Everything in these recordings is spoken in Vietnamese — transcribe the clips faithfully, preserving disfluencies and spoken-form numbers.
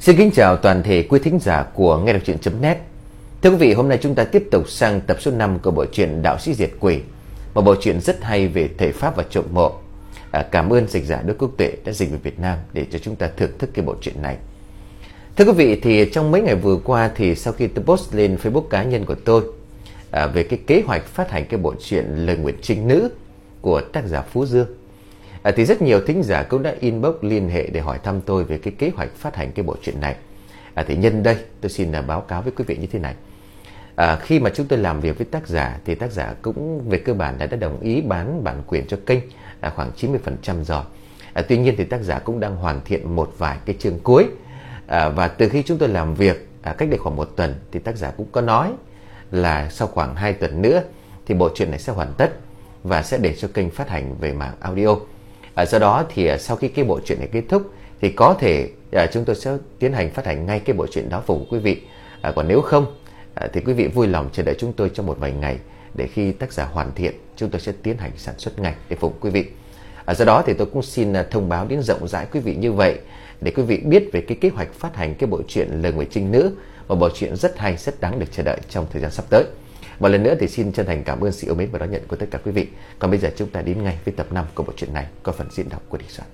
Xin kính chào toàn thể quý thính giả của nghe đọc truyện chấm net. Thưa quý vị, hôm nay chúng ta tiếp tục sang tập số năm của bộ truyện Đạo Sĩ Diệt Quỷ, một bộ truyện rất hay về thể pháp và trộm mộ. À, cảm ơn dịch giả Đức Quốc Tuệ đã dịch về Việt Nam để cho chúng ta thưởng thức cái bộ truyện này. Thưa quý vị, thì trong mấy ngày vừa qua thì sau khi tôi post lên Facebook cá nhân của tôi à, về cái kế hoạch phát hành cái bộ truyện Lời Nguyền Trinh Nữ của tác giả Phú Dương, À, thì rất nhiều thính giả cũng đã inbox liên hệ để hỏi thăm tôi về cái kế hoạch phát hành cái bộ truyện này. À, thì nhân đây tôi xin uh, báo cáo với quý vị như thế này. À, khi mà chúng tôi làm việc với tác giả thì tác giả cũng về cơ bản đã, đã đồng ý bán bản quyền cho kênh à, khoảng chín mươi phần trăm rồi. À, tuy nhiên thì tác giả cũng đang hoàn thiện một vài cái chương cuối. À, và từ khi chúng tôi làm việc à, cách đây khoảng một tuần thì tác giả cũng có nói là sau khoảng hai tuần nữa thì bộ truyện này sẽ hoàn tất và sẽ để cho kênh phát hành về mảng audio. À, do đó thì à, sau khi cái bộ truyện này kết thúc thì có thể à, chúng tôi sẽ tiến hành phát hành ngay cái bộ truyện đó phục vụ quý vị. À, còn nếu không à, thì quý vị vui lòng chờ đợi chúng tôi trong một vài ngày, để khi tác giả hoàn thiện chúng tôi sẽ tiến hành sản xuất ngay để phục vụ quý vị. À, do đó thì tôi cũng xin à, thông báo đến rộng rãi quý vị như vậy, để quý vị biết về cái kế hoạch phát hành cái bộ truyện Lời Nguyền Trinh Nữ, một bộ truyện rất hay, rất đáng được chờ đợi trong thời gian sắp tới. Một lần nữa thì xin chân thành cảm ơn sự yêu mến và đón nhận của tất cả quý vị. Còn bây giờ chúng ta đến ngay với tập năm của bộ truyện này, có phần diễn đọc của Đình Soạn.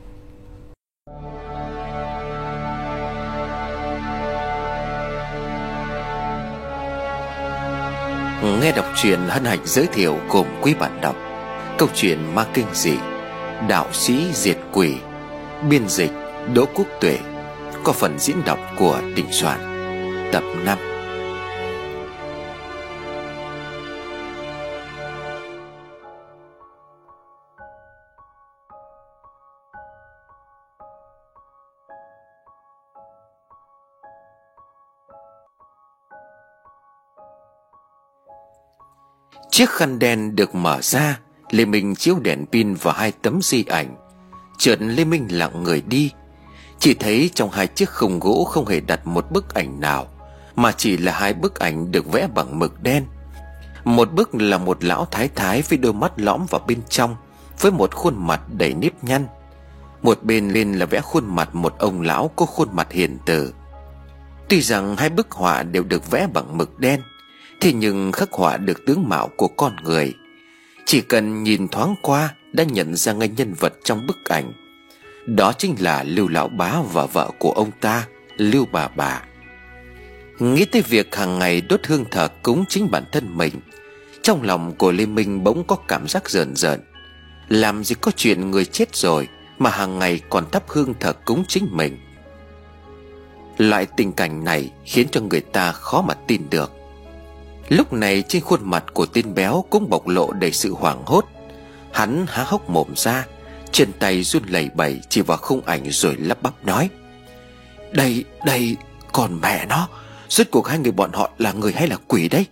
Nghe đọc truyện hân hạnh giới thiệu cùng quý bạn đọc câu chuyện ma kinh dị Đạo Sĩ Diệt Quỷ, biên dịch Đỗ Quốc Tuệ, có phần diễn đọc của Đình Soạn. Tập năm. Chiếc khăn đen được mở ra, Lê Minh chiếu đèn pin vào hai tấm di ảnh. Chợt Lê Minh lặng người đi. Chỉ thấy trong hai chiếc khung gỗ không hề đặt một bức ảnh nào, mà chỉ là hai bức ảnh được vẽ bằng mực đen. Một bức là một lão thái thái với đôi mắt lõm vào bên trong, với một khuôn mặt đầy nếp nhăn. Một bên lên là vẽ khuôn mặt một ông lão có khuôn mặt hiền từ. Tuy rằng hai bức họa đều được vẽ bằng mực đen, thế nhưng khắc họa được tướng mạo của con người. Chỉ cần nhìn thoáng qua đã nhận ra ngay nhân vật trong bức ảnh. Đó chính là Lưu Lão Bá và vợ của ông ta, Lưu Bà Bà. Nghĩ tới việc hàng ngày đốt hương thờ cúng chính bản thân mình, trong lòng của Lê Minh bỗng có cảm giác rờn rợn. Làm gì có chuyện người chết rồi mà hàng ngày còn thắp hương thờ cúng chính mình. Loại tình cảnh này khiến cho người ta khó mà tin được. Lúc này trên khuôn mặt của tên béo cũng bộc lộ đầy sự hoảng hốt. Hắn há hốc mồm ra, chân tay run lẩy bẩy chỉ vào khung ảnh rồi lắp bắp nói: Đây, đây, còn mẹ nó, rốt cuộc hai người bọn họ là người hay là quỷ đấy?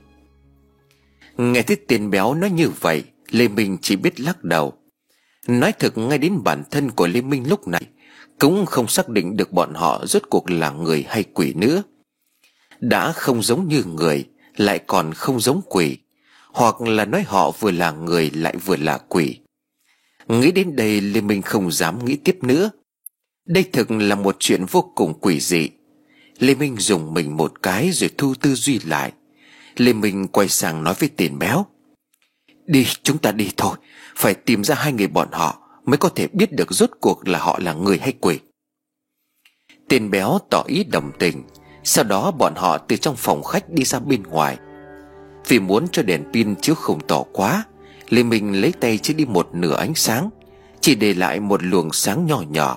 Nghe thấy tên béo nói như vậy, Lê Minh chỉ biết lắc đầu. Nói thực, ngay đến bản thân của Lê Minh lúc này cũng không xác định được bọn họ rốt cuộc là người hay quỷ nữa. Đã không giống như người, lại còn không giống quỷ, hoặc là nói họ vừa là người lại vừa là quỷ. Nghĩ đến đây, Lê Minh không dám nghĩ tiếp nữa. Đây thực là một chuyện vô cùng quỷ dị. Lê Minh dùng mình một cái rồi thu tư duy lại. Lê Minh quay sang nói với tên béo: Đi, chúng ta đi thôi. Phải tìm ra hai người bọn họ mới có thể biết được rốt cuộc là họ là người hay quỷ. Tên béo tỏ ý đồng tình. Sau đó bọn họ từ trong phòng khách đi ra bên ngoài. Vì muốn cho đèn pin chiếu không tỏ quá, Lê Minh lấy tay chỉ đi một nửa ánh sáng, chỉ để lại một luồng sáng nhỏ nhỏ.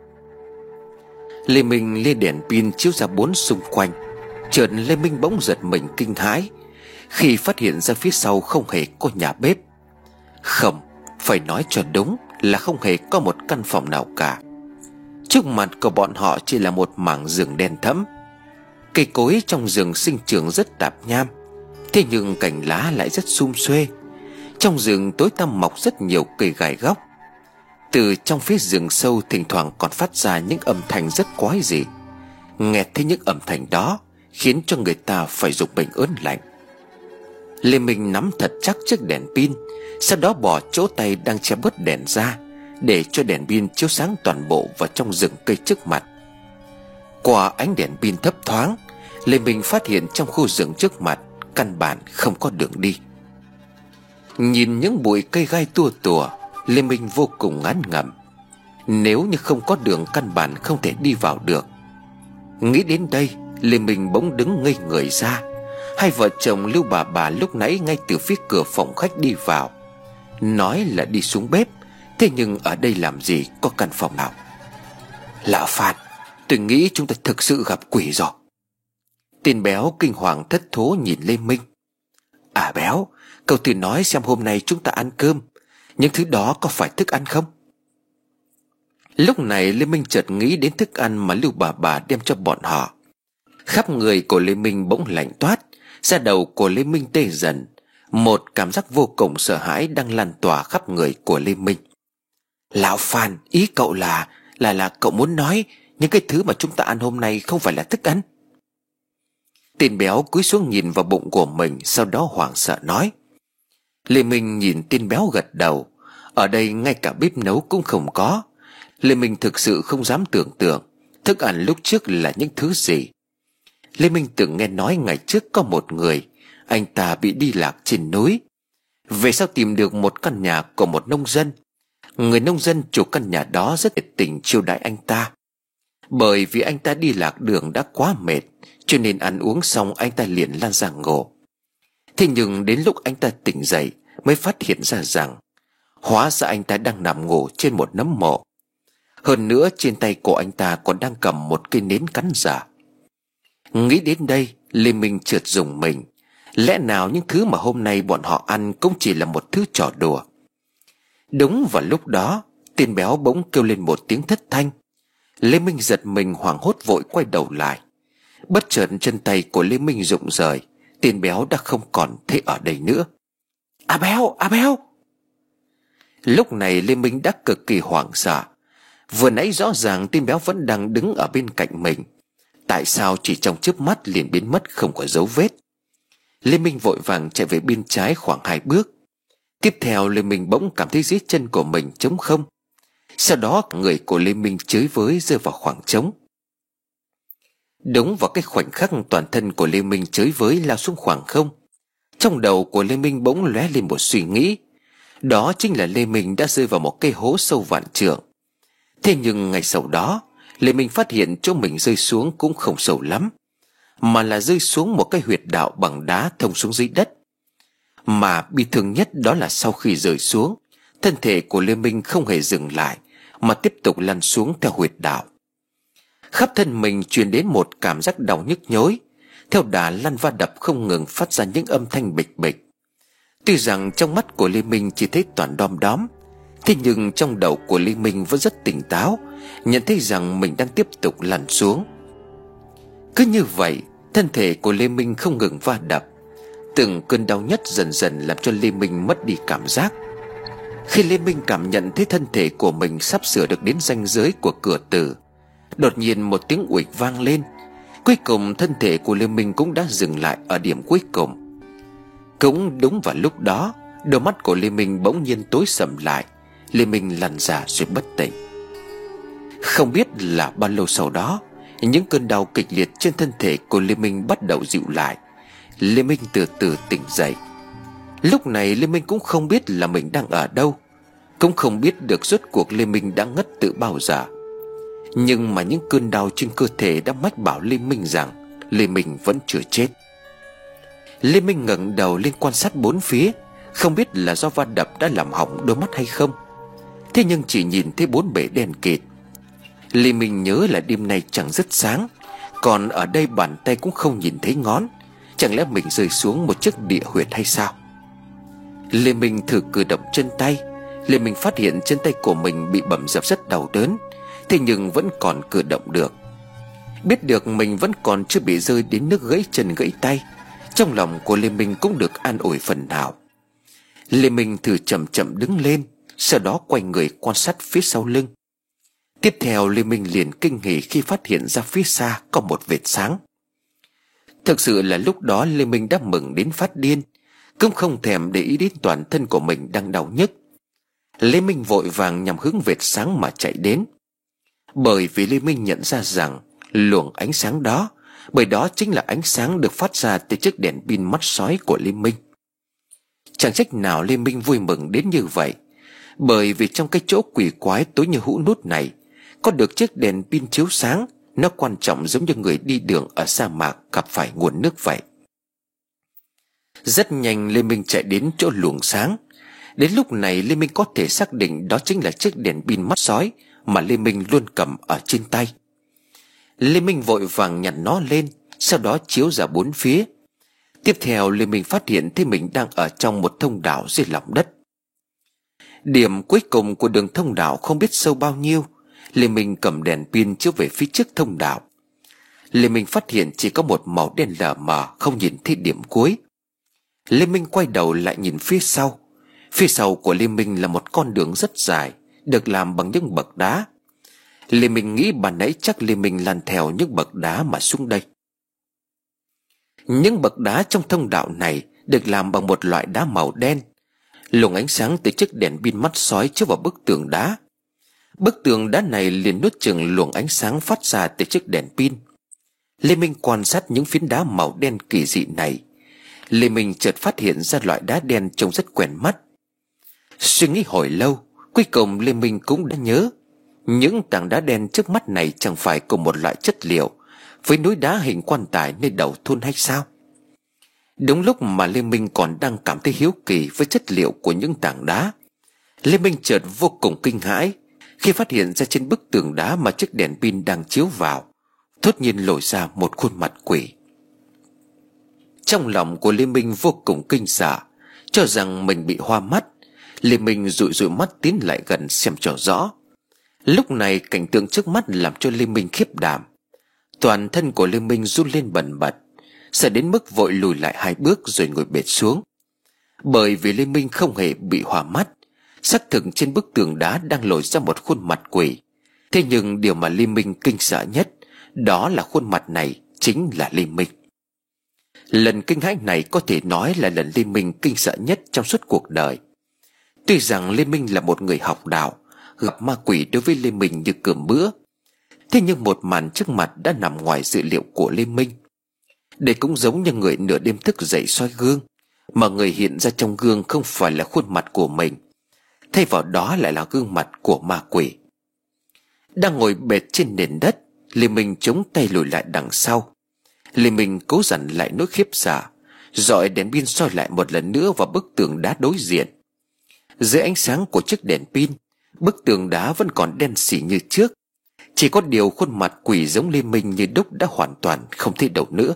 Lê Minh lên đèn pin chiếu ra bốn xung quanh. Chợt Lê Minh bỗng giật mình kinh hãi khi phát hiện ra phía sau không hề có nhà bếp. Không, phải nói cho đúng là không hề có một căn phòng nào cả. Trước mặt của bọn họ chỉ là một mảng rừng đen thẫm. Cây cối trong rừng sinh trưởng rất tạp nham, thế nhưng cành lá lại rất sum xuê. Trong rừng tối tăm mọc rất nhiều cây gai góc. Từ trong phía rừng sâu thỉnh thoảng còn phát ra những âm thanh rất quái dị. Nghe thấy những âm thanh đó khiến cho người ta phải rùng mình ớn lạnh. Lê Minh nắm thật chắc chiếc đèn pin, sau đó bỏ chỗ tay đang che bớt đèn ra, để cho đèn pin chiếu sáng toàn bộ vào trong rừng cây trước mặt. Qua ánh đèn pin thấp thoáng, Lê Minh phát hiện trong khu rừng trước mặt căn bản không có đường đi. Nhìn những bụi cây gai tua tủa, Lê Minh vô cùng ngán ngẩm. Nếu như không có đường, căn bản không thể đi vào được. Nghĩ đến đây, Lê Minh bỗng đứng ngây người ra. Hai vợ chồng Lưu bà bà lúc nãy ngay từ phía cửa phòng khách đi vào, nói là đi xuống bếp. Thế nhưng ở đây làm gì có căn phòng nào? Lão Phan, tôi nghĩ chúng ta thực sự gặp quỷ rồi. Tên Béo kinh hoàng thất thố nhìn Lê Minh. À Béo, cậu thử nói xem hôm nay chúng ta ăn cơm, những thứ đó có phải thức ăn không? Lúc này Lê Minh chợt nghĩ đến thức ăn mà Lưu bà bà đem cho bọn họ. Khắp người của Lê Minh bỗng lạnh toát, da đầu của Lê Minh tê dần. Một cảm giác vô cùng sợ hãi đang lan tỏa khắp người của Lê Minh. Lão Phan, ý cậu là Là là cậu muốn nói những cái thứ mà chúng ta ăn hôm nay không phải là thức ăn? Tên Béo cúi xuống nhìn vào bụng của mình, sau đó hoảng sợ nói. Lê Minh nhìn tên Béo gật đầu. Ở đây ngay cả bếp nấu cũng không có. Lê Minh thực sự không dám tưởng tượng thức ăn lúc trước là những thứ gì. Lê Minh từng nghe nói ngày trước có một người, anh ta bị đi lạc trên núi. Về sau tìm được một căn nhà của một nông dân. Người nông dân chủ căn nhà đó rất nhiệt tình chiêu đãi anh ta. Bởi vì anh ta đi lạc đường đã quá mệt, cho nên ăn uống xong anh ta liền lan ra ngủ. Thế nhưng đến lúc anh ta tỉnh dậy mới phát hiện ra rằng hóa ra anh ta đang nằm ngủ trên một nấm mộ. Hơn nữa trên tay của anh ta còn đang cầm một cây nến cắn giả. Nghĩ đến đây, Lê Minh chợt rùng mình. Lẽ nào những thứ mà hôm nay bọn họ ăn cũng chỉ là một thứ trò đùa? Đúng vào lúc đó, tên Béo bỗng kêu lên một tiếng thất thanh. Lê Minh giật mình hoảng hốt vội quay đầu lại. Bất chợt chân tay của Lê Minh rụng rời, tên Béo đã không còn thấy ở đây nữa. À Béo, à Béo! Lúc này Lê Minh đã cực kỳ hoảng sợ. Vừa nãy rõ ràng tên Béo vẫn đang đứng ở bên cạnh mình, tại sao chỉ trong chớp mắt liền biến mất không có dấu vết? Lê Minh vội vàng chạy về bên trái khoảng hai bước. Tiếp theo Lê Minh bỗng cảm thấy dưới chân của mình trống không. Sau đó người của Lê Minh chới với rơi vào khoảng trống. Đúng vào cái khoảnh khắc toàn thân của Lê Minh chới với lao xuống khoảng không, trong đầu của Lê Minh bỗng lóe lên một suy nghĩ. Đó chính là Lê Minh đã rơi vào một cái hố sâu vạn trượng. Thế nhưng ngày sau đó, Lê Minh phát hiện chỗ mình rơi xuống cũng không sâu lắm, mà là rơi xuống một cái huyệt đạo bằng đá thông xuống dưới đất. Mà bi thương nhất đó là sau khi rơi xuống, thân thể của Lê Minh không hề dừng lại mà tiếp tục lăn xuống theo huyệt đạo. Khắp thân mình truyền đến một cảm giác đau nhức nhối, theo đà lăn va đập không ngừng phát ra những âm thanh bịch bịch. Tuy rằng trong mắt của Lê Minh chỉ thấy toàn đom đóm, thế nhưng trong đầu của Lê Minh vẫn rất tỉnh táo, nhận thấy rằng mình đang tiếp tục lăn xuống. Cứ như vậy, thân thể của Lê Minh không ngừng va đập. Từng cơn đau nhất dần dần làm cho Lê Minh mất đi cảm giác. Khi Lê Minh cảm nhận thấy thân thể của mình sắp sửa được đến ranh giới của cửa tử, đột nhiên một tiếng uịch vang lên. Cuối cùng thân thể của Lê Minh cũng đã dừng lại ở điểm cuối cùng. Cũng đúng vào lúc đó, đôi mắt của Lê Minh bỗng nhiên tối sầm lại. Lê Minh lăn ra rồi bất tỉnh. Không biết là bao lâu sau đó, những cơn đau kịch liệt trên thân thể của Lê Minh bắt đầu dịu lại. Lê Minh từ từ tỉnh dậy. Lúc này Lê Minh cũng không biết là mình đang ở đâu, cũng không biết được rốt cuộc Lê Minh đã ngất từ bao giờ. Nhưng mà những cơn đau trên cơ thể đã mách bảo Lê Minh rằng Lê Minh vẫn chưa chết. Lê Minh ngẩng đầu lên quan sát bốn phía, không biết là do va đập đã làm hỏng đôi mắt hay không. Thế nhưng chỉ nhìn thấy bốn bể đen kịt. Lê Minh nhớ là đêm nay chẳng rất sáng, còn ở đây bàn tay cũng không nhìn thấy ngón. Chẳng lẽ mình rơi xuống một chiếc địa huyệt hay sao? Lê Minh thử cử động chân tay. Lê Minh phát hiện chân tay của mình bị bầm dập rất đau đớn, thế nhưng vẫn còn cử động được. Biết được mình vẫn còn chưa bị rơi đến nước gãy chân gãy tay, trong lòng của Lê Minh cũng được an ủi phần nào. Lê Minh thử chậm chậm đứng lên, sau đó quay người quan sát phía sau lưng. Tiếp theo Lê Minh liền kinh hỉ khi phát hiện ra phía xa có một vệt sáng. Thực sự là lúc đó Lê Minh đã mừng đến phát điên, cũng không thèm để ý đến toàn thân của mình đang đau nhức. Lê Minh vội vàng nhằm hướng vệt sáng mà chạy đến. Bởi vì Lê Minh nhận ra rằng luồng ánh sáng đó, bởi đó chính là ánh sáng được phát ra từ chiếc đèn pin mắt sói của Lê Minh. Chẳng trách nào Lê Minh vui mừng đến như vậy, bởi vì trong cái chỗ quỷ quái tối như hũ nút này, có được chiếc đèn pin chiếu sáng, nó quan trọng giống như người đi đường ở sa mạc gặp phải nguồn nước vậy. Rất nhanh Lê Minh chạy đến chỗ luồng sáng. Đến lúc này Lê Minh có thể xác định đó chính là chiếc đèn pin mắt sói mà Lê Minh luôn cầm ở trên tay. Lê Minh vội vàng nhặt nó lên, sau đó chiếu ra bốn phía. Tiếp theo Lê Minh phát hiện thấy mình đang ở trong một thông đạo dưới lòng đất. Điểm cuối cùng của đường thông đạo không biết sâu bao nhiêu. Lê Minh cầm đèn pin chiếu về phía trước thông đạo. Lê Minh phát hiện chỉ có một màu đen lờ mờ, không nhìn thấy điểm cuối. Lê Minh quay đầu lại nhìn phía sau. Phía sau của Lê Minh là một con đường rất dài, được làm bằng những bậc đá. Lê Minh nghĩ ban nãy chắc Lê Minh lăn theo những bậc đá mà xuống đây. Những bậc đá trong thông đạo này được làm bằng một loại đá màu đen. Luồng ánh sáng từ chiếc đèn pin mắt sói chiếu vào bức tường đá. Bức tường đá này liền nuốt chửng luồng ánh sáng phát ra từ chiếc đèn pin. Lê Minh quan sát những phiến đá màu đen kỳ dị này. Lê Minh chợt phát hiện ra loại đá đen trông rất quen mắt. Suy nghĩ hồi lâu, cuối cùng Lê Minh cũng đã nhớ. Những tảng đá đen trước mắt này chẳng phải cùng một loại chất liệu với núi đá hình quan tài nơi đầu thôn hay sao? Đúng lúc mà Lê Minh còn đang cảm thấy hiếu kỳ với chất liệu của những tảng đá, Lê Minh chợt vô cùng kinh hãi khi phát hiện ra trên bức tường đá mà chiếc đèn pin đang chiếu vào, thốt nhiên lồi ra một khuôn mặt quỷ. Trong lòng của Lê Minh vô cùng kinh sợ, cho rằng mình bị hoa mắt. Lê Minh dụi dụi mắt tiến lại gần xem cho rõ. Lúc này cảnh tượng trước mắt làm cho Lê Minh khiếp đảm. Toàn thân của Lê Minh run lên bần bật, sợ đến mức vội lùi lại hai bước rồi ngồi bệt xuống. Bởi vì Lê Minh không hề bị hoa mắt, xác thực trên bức tường đá đang lồi ra một khuôn mặt quỷ. Thế nhưng điều mà Lê Minh kinh sợ nhất, đó là khuôn mặt này chính là Lê Minh. Lần kinh hãi này có thể nói là lần Lê Minh kinh sợ nhất trong suốt cuộc đời. Tuy rằng Lê Minh là một người học đạo, gặp ma quỷ đối với Lê Minh như cơm bữa, thế nhưng một màn trước mặt đã nằm ngoài dự liệu của Lê Minh. Đây cũng giống như người nửa đêm thức dậy soi gương, mà người hiện ra trong gương không phải là khuôn mặt của mình, thay vào đó lại là gương mặt của ma quỷ. Đang ngồi bệt trên nền đất, Lê Minh chống tay lùi lại đằng sau. Lê Minh cố dằn lại nỗi khiếp sợ, dọi đèn pin soi lại một lần nữa vào bức tường đá đối diện. Dưới ánh sáng của chiếc đèn pin, bức tường đá vẫn còn đen xỉ như trước, chỉ có điều khuôn mặt quỷ giống Lê Minh như đúc đã hoàn toàn không thấy đâu nữa.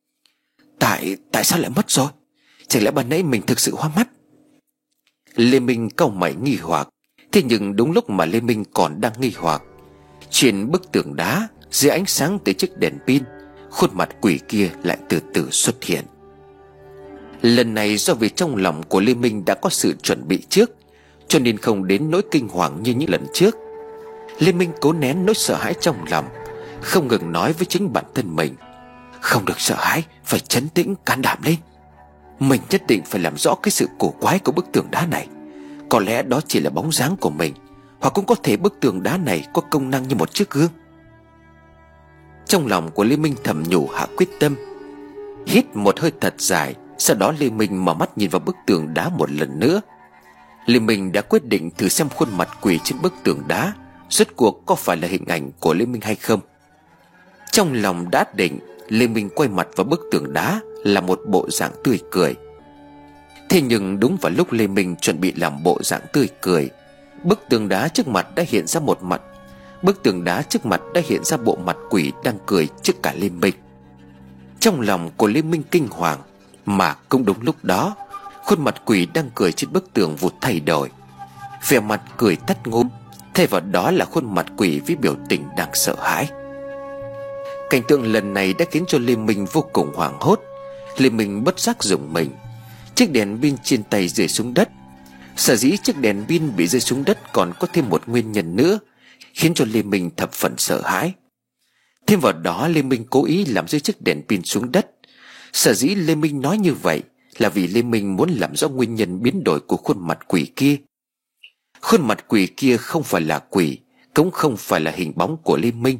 Tại, tại sao lại mất rồi? Chẳng lẽ ban nãy mình thực sự hoa mắt? Lê Minh cau mày nghi hoặc. Thế nhưng đúng lúc mà Lê Minh còn đang nghi hoặc, trên bức tường đá, dưới ánh sáng từ chiếc đèn pin, khuôn mặt quỷ kia lại từ từ xuất hiện. Lần này do vì trong lòng của Lê Minh đã có sự chuẩn bị trước, cho nên không đến nỗi kinh hoàng như những lần trước. Lê Minh cố nén nỗi sợ hãi trong lòng, không ngừng nói với chính bản thân mình: không được sợ hãi, phải trấn tĩnh, can đảm lên. Mình nhất định phải làm rõ cái sự cổ quái của bức tường đá này. Có lẽ đó chỉ là bóng dáng của mình, hoặc cũng có thể bức tường đá này có công năng như một chiếc gương. Trong lòng của Lê Minh thầm nhủ hạ quyết tâm. Hít một hơi thật dài, sau đó Lê Minh mở mắt nhìn vào bức tường đá một lần nữa. Lê Minh đã quyết định thử xem khuôn mặt quỷ trên bức tường đá rốt cuộc có phải là hình ảnh của Lê Minh hay không. Trong lòng đã định, Lê Minh quay mặt vào bức tường đá là một bộ dạng tươi cười. Thế nhưng đúng vào lúc Lê Minh chuẩn bị làm bộ dạng tươi cười, bức tường đá trước mặt đã hiện ra một mặt Bức tường đá trước mặt đã hiện ra bộ mặt quỷ đang cười trước cả Lê Minh. Trong lòng của Lê Minh kinh hoàng, mà cũng đúng lúc đó, khuôn mặt quỷ đang cười trên bức tường vụt thay đổi. Vẻ mặt cười tắt ngúm, thay vào đó là khuôn mặt quỷ với biểu tình đang sợ hãi. Cảnh tượng lần này đã khiến cho Lê Minh vô cùng hoảng hốt. Lê Minh bất giác rùng mình. Chiếc đèn pin trên tay rơi xuống đất. Sở dĩ chiếc đèn pin bị rơi xuống đất còn có thêm một nguyên nhân nữa khiến cho Lê Minh thập phần sợ hãi. Thêm vào đó, Lê Minh cố ý làm rơi chiếc đèn pin xuống đất. Sở dĩ Lê Minh nói như vậy là vì Lê Minh muốn làm rõ nguyên nhân biến đổi của khuôn mặt quỷ kia. Khuôn mặt quỷ kia không phải là quỷ, cũng không phải là hình bóng của Lê Minh,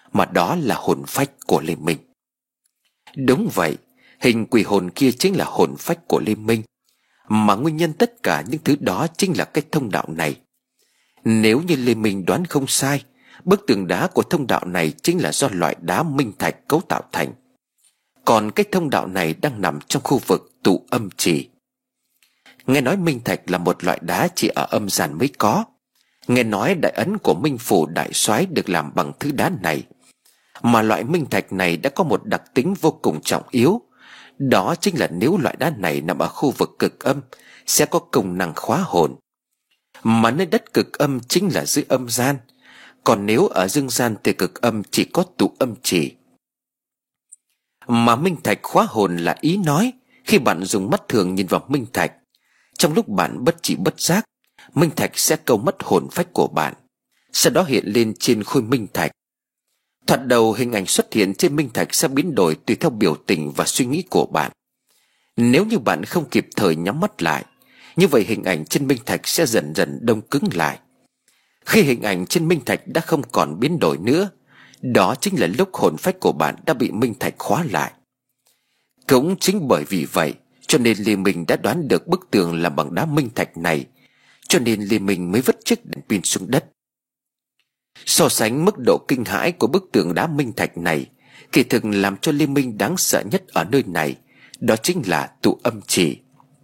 mà đó là hồn phách của Lê Minh. Đúng vậy, hình quỷ hồn kia chính là hồn phách của Lê Minh, mà nguyên nhân tất cả những thứ đó chính là cái thông đạo này. Nếu như Lê Minh đoán không sai, bức tường đá của thông đạo này chính là do loại đá minh thạch cấu tạo thành. Còn cái thông đạo này đang nằm trong khu vực tụ âm trì. Nghe nói minh thạch là một loại đá chỉ ở âm gian mới có. Nghe nói đại ấn của Minh Phủ Đại Soái được làm bằng thứ đá này. Mà loại minh thạch này đã có một đặc tính vô cùng trọng yếu. Đó chính là nếu loại đá này nằm ở khu vực cực âm sẽ có công năng khóa hồn. Mà nơi đất cực âm chính là dưới âm gian. Còn nếu ở dương gian thì cực âm chỉ có tụ âm trì. Mà minh thạch khóa hồn là ý nói khi bạn dùng mắt thường nhìn vào minh thạch, trong lúc bạn bất chỉ bất giác, minh thạch sẽ câu mất hồn phách của bạn, sau đó hiện lên trên khối minh thạch. Thoạt đầu hình ảnh xuất hiện trên minh thạch sẽ biến đổi tùy theo biểu tình và suy nghĩ của bạn. Nếu như bạn không kịp thời nhắm mắt lại, như vậy hình ảnh trên minh thạch sẽ dần dần đông cứng lại. Khi hình ảnh trên minh thạch đã không còn biến đổi nữa, đó chính là lúc hồn phách của bạn đã bị minh thạch khóa lại. Cũng chính bởi vì vậy cho nên Lê Minh đã đoán được bức tường làm bằng đá minh thạch này, cho nên Lê Minh mới vứt chiếc đèn pin xuống đất. So sánh mức độ kinh hãi của bức tường đá minh thạch này, kỳ thực làm cho Lê Minh đáng sợ nhất ở nơi này, đó chính là tụ âm trì.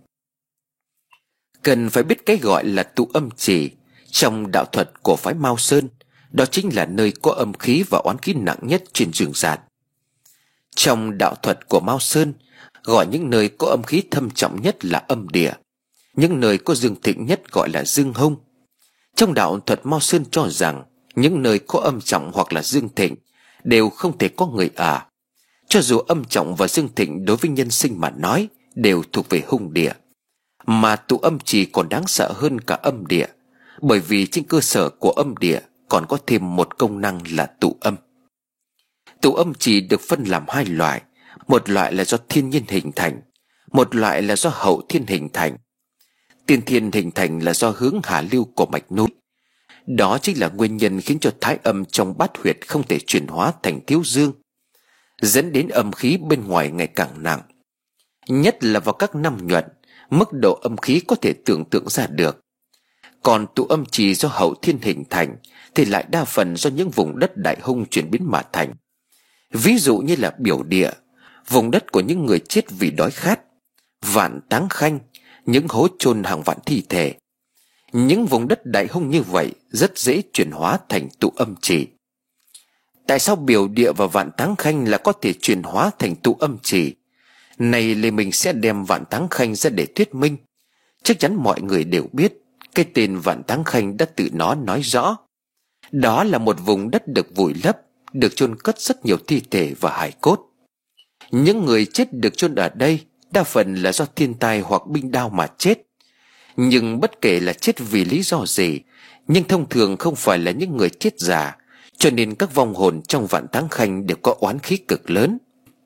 Cần phải biết cái gọi là tụ âm trì trong đạo thuật của phái Mao Sơn, đó chính là nơi có âm khí và oán khí nặng nhất trên dương gian. Trong đạo thuật của Mao Sơn, gọi những nơi có âm khí thâm trọng nhất là âm địa, những nơi có dương thịnh nhất gọi là dương hung. Trong đạo thuật Mao Sơn cho rằng những nơi có âm trọng hoặc là dương thịnh đều không thể có người ở. Cho dù âm trọng và dương thịnh đối với nhân sinh mà nói đều thuộc về hung địa, mà tụ âm trì còn đáng sợ hơn cả âm địa, bởi vì trên cơ sở của âm địa còn có thêm một công năng là tụ âm. Tụ âm trì được phân làm hai loại, một loại là do thiên nhiên hình thành, một loại là do hậu thiên hình thành. Tiên thiên hình thành là do hướng hạ lưu của mạch núi. Đó chính là nguyên nhân khiến cho thái âm trong bát huyệt không thể chuyển hóa thành thiếu dương, dẫn đến âm khí bên ngoài ngày càng nặng. Nhất là vào các năm nhuận, mức độ âm khí có thể tưởng tượng ra được. Còn tụ âm trì do hậu thiên hình thành thì lại đa phần do những vùng đất đại hung chuyển biến mà thành. Ví dụ như là Biểu Địa, vùng đất của những người chết vì đói khát; Vạn Táng Khanh, những hố chôn hàng vạn thi thể. Những vùng đất đại hung như vậy rất dễ chuyển hóa thành tụ âm trì. Tại sao Biểu Địa và Vạn Táng Khanh là có thể chuyển hóa thành tụ âm trì? Này Lê Minh sẽ đem Vạn Táng Khanh ra để thuyết minh. Chắc chắn mọi người đều biết cái tên Vạn Táng Khanh đã tự nó nói rõ. Đó là một vùng đất được vùi lấp, được chôn cất rất nhiều thi thể và hài cốt. Những người chết được chôn ở đây đa phần là do thiên tai hoặc binh đao mà chết. Nhưng bất kể là chết vì lý do gì, nhưng thông thường không phải là những người chết già, cho nên các vong hồn trong Vạn Táng Khanh đều có oán khí cực lớn.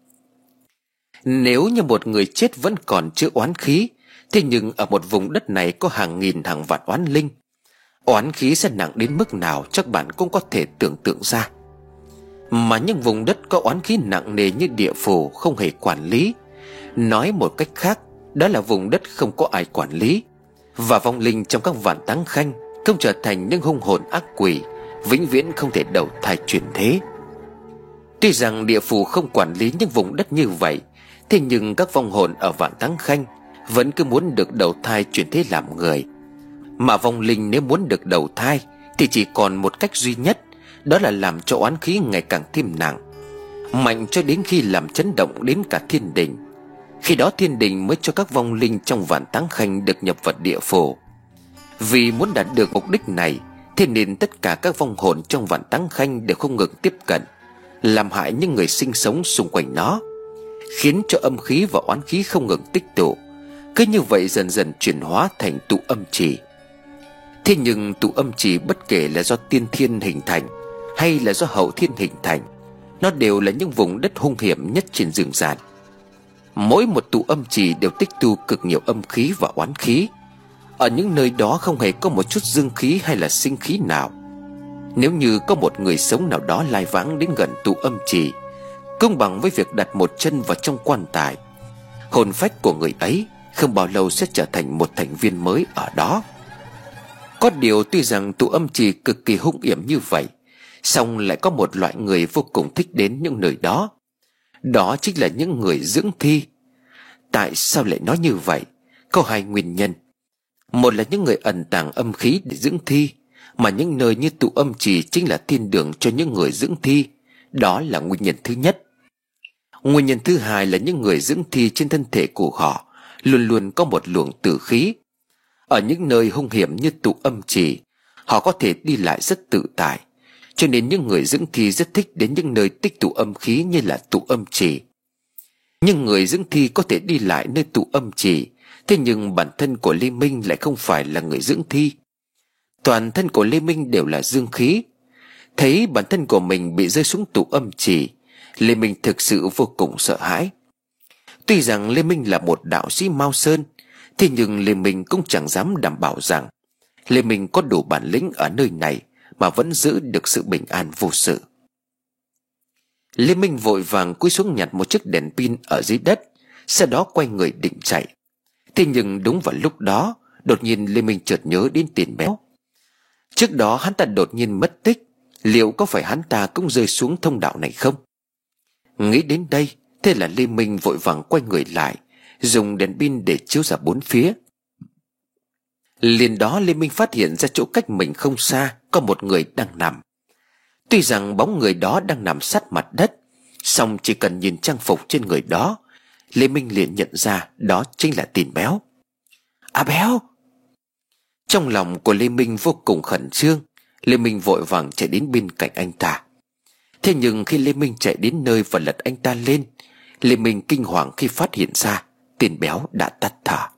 Nếu như một người chết vẫn còn chứa oán khí, thế nhưng ở một vùng đất này có hàng nghìn hàng vạn oán linh, oán khí sẽ nặng đến mức nào chắc bạn cũng có thể tưởng tượng ra. Mà những vùng đất có oán khí nặng nề như địa phủ không hề quản lý. Nói một cách khác, đó là vùng đất không có ai quản lý, và vong linh trong các Vạn Táng Khanh không trở thành những hung hồn ác quỷ, vĩnh viễn không thể đầu thai chuyển thế. Tuy rằng địa phủ không quản lý những vùng đất như vậy, thế nhưng các vong hồn ở Vạn Táng Khanh vẫn cứ muốn được đầu thai chuyển thế làm người. Mà vong linh nếu muốn được đầu thai thì chỉ còn một cách duy nhất, đó là làm cho oán khí ngày càng thêm nặng, mạnh cho đến khi làm chấn động đến cả thiên đình. Khi đó thiên đình mới cho các vong linh trong Vạn Táng Khanh được nhập vào địa phủ. Vì muốn đạt được mục đích này, thế nên tất cả các vong hồn trong Vạn Táng Khanh đều không ngừng tiếp cận, làm hại những người sinh sống xung quanh nó, khiến cho âm khí và oán khí không ngừng tích tụ. Cứ như vậy dần dần chuyển hóa thành tụ âm trì. Thế nhưng tụ âm trì bất kể là do tiên thiên hình thành hay là do hậu thiên hình thành, nó đều là những vùng đất hung hiểm nhất trên dương gian. Mỗi một tụ âm trì đều tích tụ cực nhiều âm khí và oán khí. Ở những nơi đó không hề có một chút dương khí hay là sinh khí nào. Nếu như có một người sống nào đó lai vãng đến gần tụ âm trì, công bằng với việc đặt một chân vào trong quan tài, hồn phách của người ấy không bao lâu sẽ trở thành một thành viên mới ở đó. Có điều tuy rằng tụ âm trì cực kỳ hung hiểm như vậy, song lại có một loại người vô cùng thích đến những nơi đó. Đó chính là những người dưỡng thi. Tại sao lại nói như vậy? Có hai nguyên nhân. Một là những người ẩn tàng âm khí để dưỡng thi, mà những nơi như tụ âm trì chính là thiên đường cho những người dưỡng thi. Đó là nguyên nhân thứ nhất. Nguyên nhân thứ hai là những người dưỡng thi trên thân thể của họ luôn luôn có một luồng tử khí. Ở những nơi hung hiểm như tụ âm trì, họ có thể đi lại rất tự tại, cho nên những người dưỡng thi rất thích đến những nơi tích tụ âm khí như là tụ âm trì. Nhưng người dưỡng thi có thể đi lại nơi tụ âm trì, thế nhưng bản thân của Lê Minh lại không phải là người dưỡng thi. Toàn thân của Lê Minh đều là dương khí. Thấy bản thân của mình bị rơi xuống tụ âm trì, Lê Minh thực sự vô cùng sợ hãi. Tuy rằng Lê Minh là một đạo sĩ Mao Sơn, thế nhưng Lê Minh cũng chẳng dám đảm bảo rằng Lê Minh có đủ bản lĩnh ở nơi này mà vẫn giữ được sự bình an vô sự. Lê Minh vội vàng cúi xuống nhặt một chiếc đèn pin ở dưới đất, sau đó quay người định chạy. Thế nhưng đúng vào lúc đó, đột nhiên Lê Minh chợt nhớ đến Tiền Béo. Trước đó hắn ta đột nhiên mất tích, liệu có phải hắn ta cũng rơi xuống thông đạo này không? Nghĩ đến đây, thế là Lê Minh vội vàng quay người lại, dùng đèn pin để chiếu ra bốn phía. Liền đó Lê Minh phát hiện ra chỗ cách mình không xa có một người đang nằm. Tuy rằng bóng người đó đang nằm sát mặt đất, song chỉ cần nhìn trang phục trên người đó, Lê Minh liền nhận ra đó chính là Tiền Béo. À Béo! Trong lòng của Lê Minh vô cùng khẩn trương, Lê Minh vội vàng chạy đến bên cạnh anh ta. Thế nhưng khi Lê Minh chạy đến nơi và lật anh ta lên, Lê Minh kinh hoàng khi phát hiện ra Tiền Béo đã tắt thở.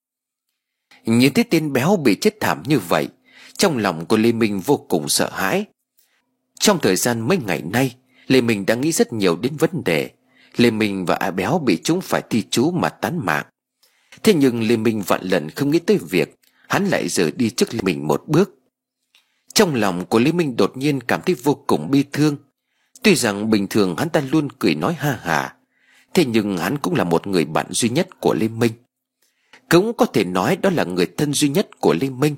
Nhìn thấy Tiền Béo bị chết thảm như vậy, trong lòng của Lê Minh vô cùng sợ hãi. Trong thời gian mấy ngày nay, Lê Minh đã nghĩ rất nhiều đến vấn đề. Lê Minh và A Béo bị chúng phải thi chú mà tán mạng. Thế nhưng Lê Minh vạn lần không nghĩ tới việc hắn lại rời đi trước Lê Minh một bước. Trong lòng của Lê Minh đột nhiên cảm thấy vô cùng bi thương. Tuy rằng bình thường hắn ta luôn cười nói ha hả, thế nhưng hắn cũng là một người bạn duy nhất của Lê Minh. Cũng có thể nói đó là người thân duy nhất của Lê Minh.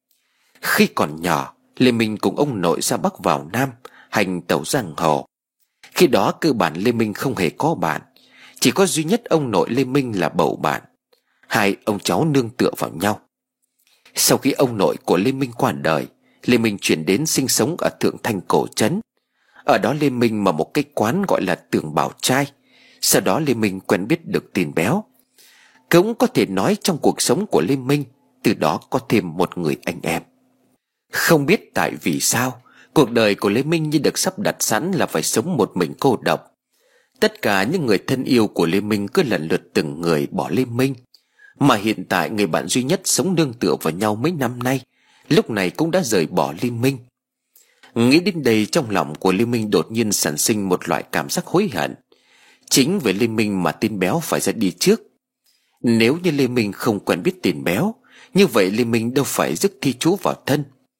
Khi còn nhỏ, Lê Minh cùng ông nội ra Bắc vào Nam, hành tẩu giang hồ. Khi đó cơ bản Lê Minh không hề có bạn, chỉ có duy nhất ông nội Lê Minh là bầu bạn. Hai ông cháu nương tựa vào nhau. Sau khi ông nội của Lê Minh qua đời, Lê Minh chuyển đến sinh sống ở Thượng Thanh Cổ Trấn. Ở đó Lê Minh mở một cái quán gọi là Tường Bảo Trai. Sau đó Lê Minh quen biết được Tiền Béo. Cũng có thể nói trong cuộc sống của Lê Minh, từ đó có thêm một người anh em. Không biết tại vì sao, cuộc đời của Lê Minh như được sắp đặt sẵn là phải sống một mình cô độc. Tất cả những người thân yêu của Lê Minh cứ lần lượt từng người bỏ Lê Minh. Mà hiện tại người bạn duy nhất sống nương tựa vào nhau mấy năm nay, lúc này cũng đã rời bỏ Lê Minh. Nghĩ đến đây, trong lòng của Lê Minh đột nhiên sản sinh một loại cảm giác hối hận. Chính vì Lê Minh mà Tiền Béo phải ra đi trước. Nếu như Lê Minh không quen biết Tiền Béo, như vậy Lê Minh đâu phải rước thi chú vào thân.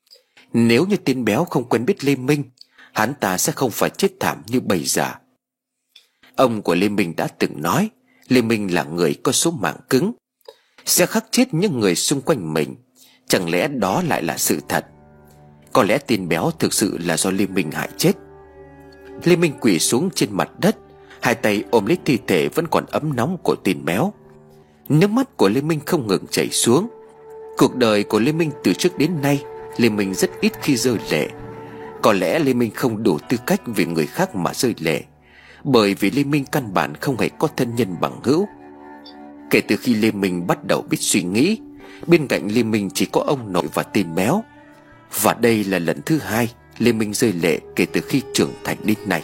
Nếu như Tiền Béo không quen biết Lê Minh, hắn ta sẽ không phải chết thảm như bây giờ. Ông của Lê Minh đã từng nói Lê Minh là người có số mạng cứng, sẽ khắc chết những người xung quanh mình. Chẳng lẽ đó lại là sự thật? Có lẽ Tiền Béo thực sự là do Lê Minh hại chết. Lê Minh quỳ xuống trên mặt đất, hai tay ôm lấy thi thể vẫn còn ấm nóng của Tiền Béo. Nước mắt của Lê Minh không ngừng chảy xuống. Cuộc đời của Lê Minh từ trước đến nay, Lê Minh rất ít khi rơi lệ. Có lẽ Lê Minh không đủ tư cách vì người khác mà rơi lệ, bởi vì Lê Minh căn bản không hề có thân nhân bằng hữu. Kể từ khi Lê Minh bắt đầu biết suy nghĩ, bên cạnh Lê Minh chỉ có ông nội và Tiền Béo. Và đây là lần thứ hai Lê Minh rơi lệ kể từ khi trưởng thành đến nay.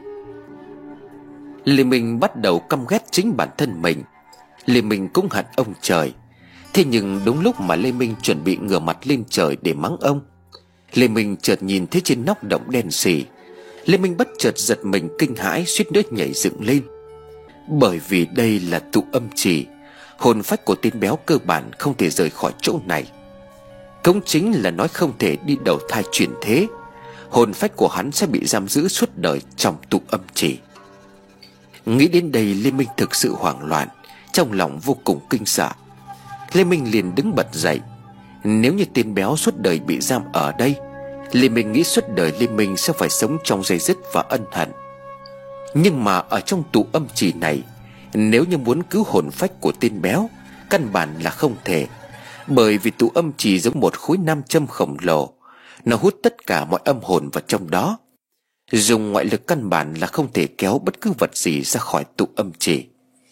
Lê Minh bắt đầu căm ghét chính bản thân mình. Lê Minh cũng hận ông trời. Thế nhưng đúng lúc mà Lê Minh chuẩn bị ngửa mặt lên trời để mắng ông, Lê Minh chợt nhìn thấy trên nóc động đen sì. Lê Minh bất chợt giật mình kinh hãi, suýt nữa nhảy dựng lên. Bởi vì đây là tụ âm trì, hồn phách của Tiền Béo cơ bản không thể rời khỏi chỗ này. Cũng chính là nói không thể đi đầu thai chuyển thế. hồn phách của hắn sẽ bị giam giữ suốt đời trong tụ âm trì. Nghĩ đến đây, Lê Minh thực sự hoảng loạn, trong lòng vô cùng kinh sợ. Lê Minh liền đứng bật dậy. Nếu như tên béo suốt đời bị giam ở đây, Lê Minh nghĩ suốt đời Lê Minh sẽ phải sống trong day dứt và ân hận. Nhưng mà ở trong tụ âm trì này, nếu như muốn cứu hồn phách của tên béo, căn bản là không thể. Bởi vì tụ âm trì giống một khối nam châm khổng lồ, nó hút tất cả mọi âm hồn vào trong đó. Dùng ngoại lực căn bản là không thể kéo bất cứ vật gì ra khỏi tụ âm trì.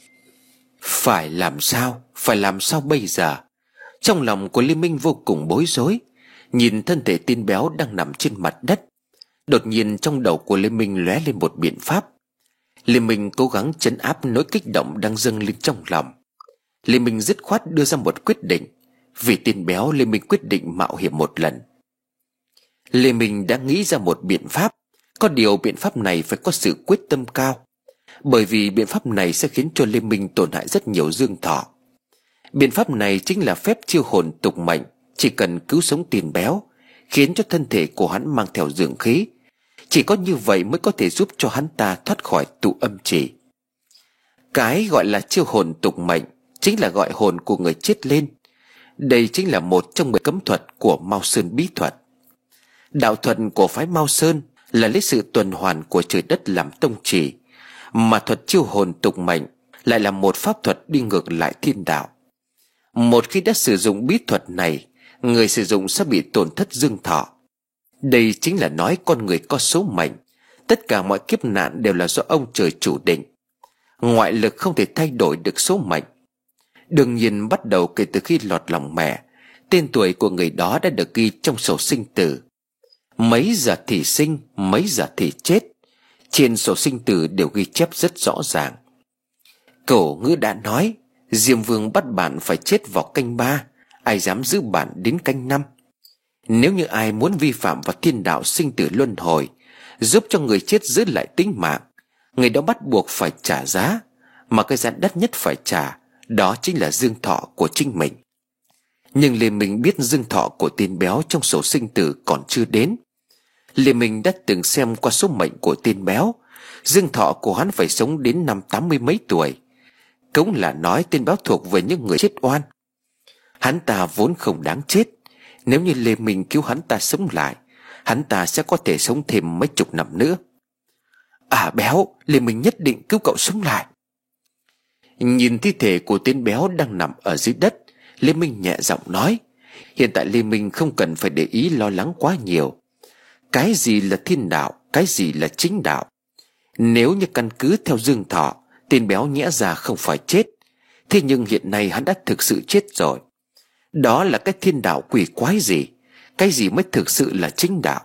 Phải làm sao? Phải làm sao bây giờ? Trong lòng của Lê Minh vô cùng bối rối. Nhìn thân thể tên béo đang nằm trên mặt đất, đột nhiên trong đầu của Lê Minh lóe lên một biện pháp. Lê Minh cố gắng trấn áp nỗi kích động đang dâng lên trong lòng. Lê Minh dứt khoát đưa ra một quyết định. Vì tên béo, Lê Minh quyết định mạo hiểm một lần. Lê Minh đã nghĩ ra một biện pháp. Có điều biện pháp này phải có sự quyết tâm cao, bởi vì biện pháp này sẽ khiến cho Lê Minh tổn hại rất nhiều dương thọ. Biện pháp này chính là phép chiêu hồn tục mệnh. Chỉ cần cứu sống tên béo, khiến cho thân thể của hắn mang theo dưỡng khí, chỉ có như vậy mới có thể giúp cho hắn ta thoát khỏi tụ âm trì. Cái gọi là chiêu hồn tục mệnh chính là gọi hồn của người chết lên. Đây chính là một trong mười cấm thuật của Mao Sơn bí thuật. Đạo thuật của phái Mao Sơn là lấy sự tuần hoàn của trời đất làm tông chỉ, mà thuật chiêu hồn tục mệnh lại là một pháp thuật đi ngược lại thiên đạo. Một khi đã sử dụng bí thuật này, người sử dụng sẽ bị tổn thất dương thọ. Đây chính là nói con người có số mệnh, tất cả mọi kiếp nạn đều là do ông trời chủ định. Ngoại lực không thể thay đổi được số mệnh. Đương nhiên bắt đầu kể từ khi lọt lòng mẹ, tên tuổi của người đó đã được ghi trong sổ sinh tử. Mấy giờ thì sinh, mấy giờ thì chết, trên sổ sinh tử đều ghi chép rất rõ ràng. Cổ ngữ đã nói, Diêm Vương bắt bạn phải chết vào canh ba, ai dám giữ bạn đến canh năm. Nếu như ai muốn vi phạm vào thiên đạo sinh tử luân hồi, giúp cho người chết giữ lại tính mạng, người đó bắt buộc phải trả giá, mà cái giá đắt nhất phải trả, đó chính là dương thọ của chính mình. Nhưng Lê Minh biết dương thọ của tên béo trong sổ sinh tử còn chưa đến. Lê Minh đã từng xem qua số mệnh của tên béo, dương thọ của hắn phải sống đến năm tám mươi mấy tuổi. Cũng là nói tên béo thuộc về những người chết oan. Hắn ta vốn không đáng chết. Nếu như Lê Minh cứu hắn ta sống lại, hắn ta sẽ có thể sống thêm mấy chục năm nữa. À béo, Lê Minh nhất định cứu cậu sống lại. Nhìn thi thể của tên béo đang nằm ở dưới đất, Lê Minh nhẹ giọng nói. Hiện tại Lê Minh không cần phải để ý lo lắng quá nhiều. Cái gì là thiên đạo, cái gì là chính đạo? Nếu như căn cứ theo dương thọ, tên béo nhẽ ra không phải chết. Thế nhưng hiện nay hắn đã thực sự chết rồi. Đó là cái thiên đạo quỷ quái gì? Cái gì mới thực sự là chính đạo?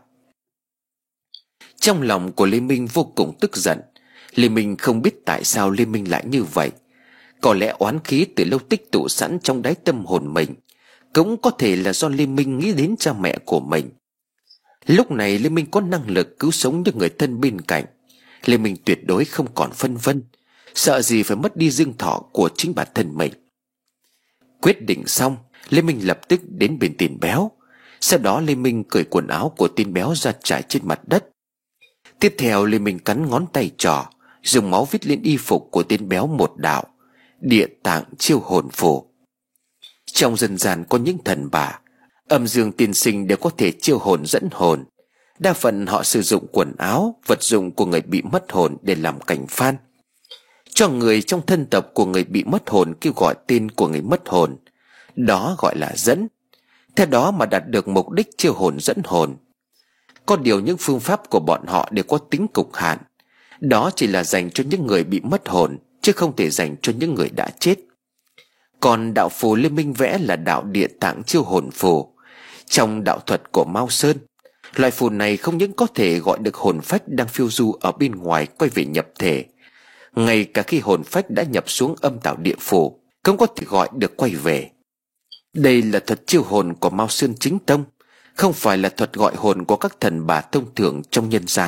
Trong lòng của Lê Minh vô cùng tức giận. Lê Minh không biết tại sao Lê Minh lại như vậy. Có lẽ oán khí từ lâu tích tụ sẵn trong đáy tâm hồn mình. Cũng có thể là do Lê Minh nghĩ đến cha mẹ của mình. Lúc này Lê Minh có năng lực cứu sống những người thân bên cạnh. Lê Minh tuyệt đối không còn phân vân, sợ gì phải mất đi dương thọ của chính bản thân mình. Quyết định xong, Lê Minh lập tức đến bên tên béo. Sau đó Lê Minh cởi quần áo của tên béo ra trải trên mặt đất. Tiếp theo Lê Minh cắn ngón tay trỏ, dùng máu viết lên y phục của tên béo một đạo: Địa Tạng Chiêu Hồn Phù. Trong dân gian có những thần bà, âm dương tiên sinh đều có thể chiêu hồn dẫn hồn. Đa phần họ sử dụng quần áo, vật dụng của người bị mất hồn để làm cảnh phan, cho người trong thân tộc của người bị mất hồn kêu gọi tên của người mất hồn. Đó gọi là dẫn. Theo đó mà đạt được mục đích chiêu hồn dẫn hồn. Có điều những phương pháp của bọn họ đều có tính cục hạn. Đó chỉ là dành cho những người bị mất hồn, chứ không thể dành cho những người đã chết. Còn đạo phù Lê Minh vẽ là đạo Địa Tạng Chiêu Hồn Phù. Trong đạo thuật của Mao Sơn, loại phù này không những có thể gọi được hồn phách đang phiêu du ở bên ngoài quay về nhập thể, ngay cả khi hồn phách đã nhập xuống âm tào địa phủ cũng có thể gọi được quay về. Đây là thuật chiêu hồn của Mao Sơn chính tông, không phải là thuật gọi hồn của các thần bà thông thường trong nhân gian.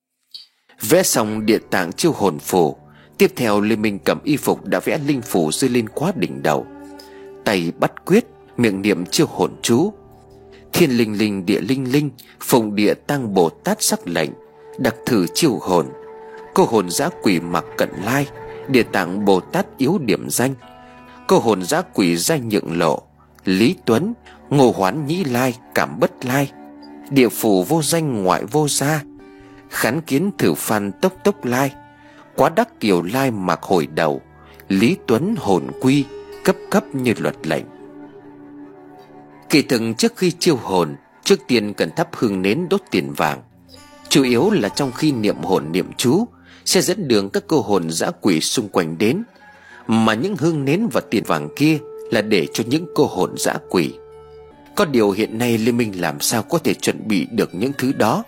Vẽ xong Địa Tạng Chiêu Hồn Phù, tiếp theo Lê Minh cầm y phục đã vẽ linh phù rơi lên quá đỉnh đầu, tay bắt quyết, miệng niệm chiêu hồn chú. Thiên linh linh địa linh linh, phụng địa tang Bồ Tát sắc lệnh, đặc thử chiêu hồn. Cô hồn dã quỷ mặc cận lai, địa tạng Bồ Tát yếu điểm danh. Cô hồn dã quỷ danh nhượng lộ, Lý Tuấn, Ngô Hoán Nhĩ Lai cảm bất lai. Địa phủ vô danh ngoại vô gia, khán kiến thử phan tốc tốc lai. Quá đắc kiều lai mặc hồi đầu, Lý Tuấn hồn quy, cấp cấp như luật lệnh. Kỳ thực trước khi chiêu hồn, trước tiên cần thắp hương nến đốt tiền vàng. Chủ yếu là trong khi niệm hồn niệm chú sẽ dẫn đường các cô hồn dã quỷ xung quanh đến, mà những hương nến và tiền vàng kia là để cho những cô hồn dã quỷ. Có điều hiện nay Lê Minh làm sao có thể chuẩn bị được những thứ đó.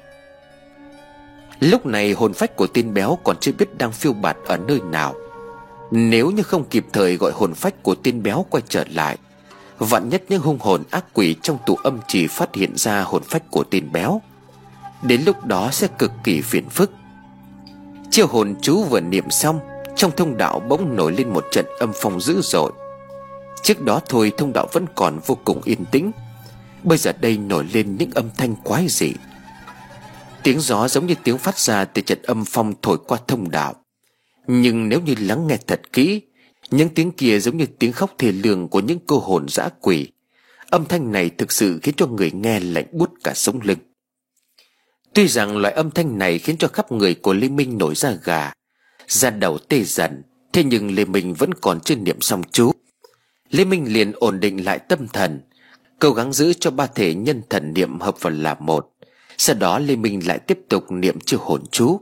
Lúc này hồn phách của tên béo còn chưa biết đang phiêu bạt ở nơi nào. Nếu như không kịp thời gọi hồn phách của tên béo quay trở lại, vạn nhất những hung hồn ác quỷ trong tụ âm chỉ phát hiện ra hồn phách của tên béo, đến lúc đó sẽ cực kỳ phiền phức. Chiêu hồn chú vừa niệm xong, trong thông đạo bỗng nổi lên một trận âm phong dữ dội. Trước đó thôi thông đạo vẫn còn vô cùng yên tĩnh, bây giờ đây nổi lên những âm thanh quái dị. Tiếng gió giống như tiếng phát ra từ trận âm phong thổi qua thông đạo, nhưng nếu như lắng nghe thật kỹ, những tiếng kia giống như tiếng khóc thê lương của những cô hồn dã quỷ. Âm thanh này thực sự khiến cho người nghe lạnh buốt cả sống lưng. Tuy rằng loại âm thanh này khiến cho khắp người của Lê Minh nổi da gà, da đầu tê dần, thế nhưng Lê Minh vẫn còn chưa niệm xong chú. Lê Minh liền ổn định lại tâm thần, cố gắng giữ cho ba thể nhân thần niệm hợp vào là một. Sau đó Lê Minh lại tiếp tục niệm chiêu hồn chú.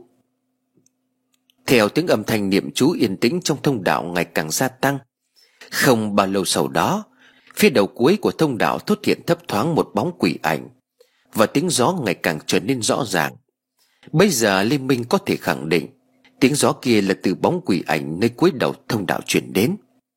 Theo tiếng âm thanh niệm chú yên tĩnh trong thông đạo ngày càng gia tăng, không bao lâu sau đó, phía đầu cuối của thông đạo xuất hiện thấp thoáng một bóng quỷ ảnh, và tiếng gió ngày càng trở nên rõ ràng. Bây giờ Lê Minh có thể khẳng định tiếng gió kia là từ bóng quỷ ảnh nơi cuối đầu thông đạo truyền đến.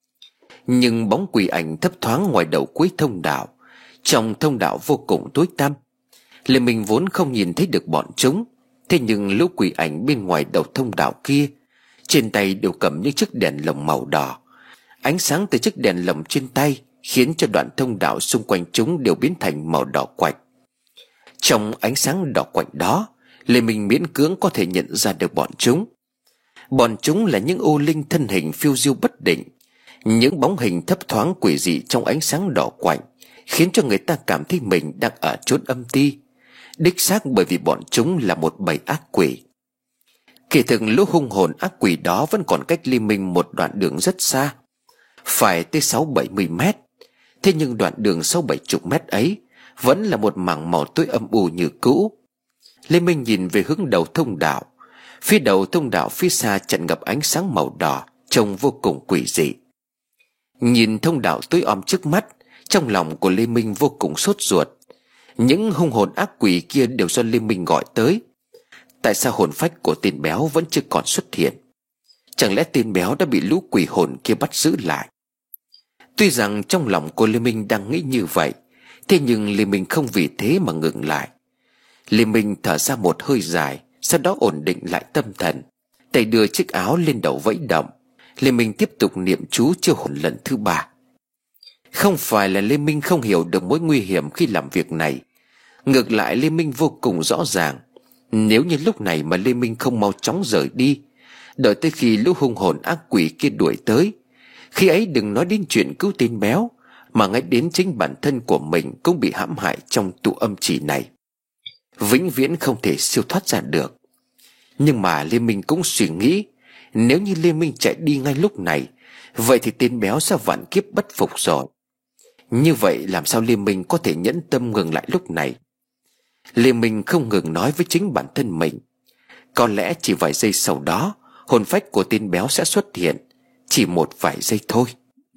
Nhưng bóng quỷ ảnh thấp thoáng ngoài đầu cuối thông đạo, trong thông đạo vô cùng tối tăm. Lê Minh vốn không nhìn thấy được bọn chúng, thế nhưng lũ quỷ ảnh bên ngoài đầu thông đạo kia trên tay đều cầm những chiếc đèn lồng màu đỏ. Ánh sáng từ chiếc đèn lồng trên tay khiến cho đoạn thông đạo xung quanh chúng đều biến thành màu đỏ quạch. Trong ánh sáng đỏ quạch đó, Lê Minh miễn cưỡng có thể nhận ra được bọn chúng. Bọn chúng là những ô linh thân hình phiêu diêu bất định, những bóng hình thấp thoáng quỷ dị trong ánh sáng đỏ quạch, khiến cho người ta cảm thấy mình đang ở chốn âm ti. Đích xác bởi vì bọn chúng là một bầy ác quỷ. Kỳ thực lũ hung hồn ác quỷ đó vẫn còn cách Lê Minh một đoạn đường rất xa, phải tới sáu bảy mươi mét. Thế nhưng đoạn đường sáu bảy chục mét ấy vẫn là một mảng màu tối âm u như cũ. Lê Minh nhìn về hướng đầu thông đạo. Phía đầu thông đạo phía xa tràn ngập ánh sáng màu đỏ, trông vô cùng quỷ dị. Nhìn thông đạo tối om trước mắt, trong lòng của Lê Minh vô cùng sốt ruột. Những hung hồn ác quỷ kia đều do Lê Minh gọi tới. Tại sao hồn phách của tên béo vẫn chưa còn xuất hiện? Chẳng lẽ tên béo đã bị lũ quỷ hồn kia bắt giữ lại? Tuy rằng trong lòng của Lê Minh đang nghĩ như vậy, thế nhưng Lê Minh không vì thế mà ngừng lại. Lê Minh thở ra một hơi dài, sau đó ổn định lại tâm thần, tay đưa chiếc áo lên đầu vẫy động. Lê Minh tiếp tục niệm chú chiêu hồn lần thứ ba. Không phải là Lê Minh không hiểu được mối nguy hiểm khi làm việc này. Ngược lại Lê Minh vô cùng rõ ràng, nếu như lúc này mà Lê Minh không mau chóng rời đi, đợi tới khi lũ hung hồn ác quỷ kia đuổi tới, khi ấy đừng nói đến chuyện cứu tên béo, mà ngay đến chính bản thân của mình cũng bị hãm hại trong tụ âm chỉ này, vĩnh viễn không thể siêu thoát ra được. Nhưng mà Lê Minh cũng suy nghĩ, nếu như Lê Minh chạy đi ngay lúc này, vậy thì tên béo sẽ vạn kiếp bất phục rồi. Như vậy làm sao Lê Minh có thể nhẫn tâm ngừng lại lúc này? Lê Minh không ngừng nói với chính bản thân mình, có lẽ chỉ vài giây sau đó hồn phách của tên béo sẽ xuất hiện, chỉ một vài giây thôi.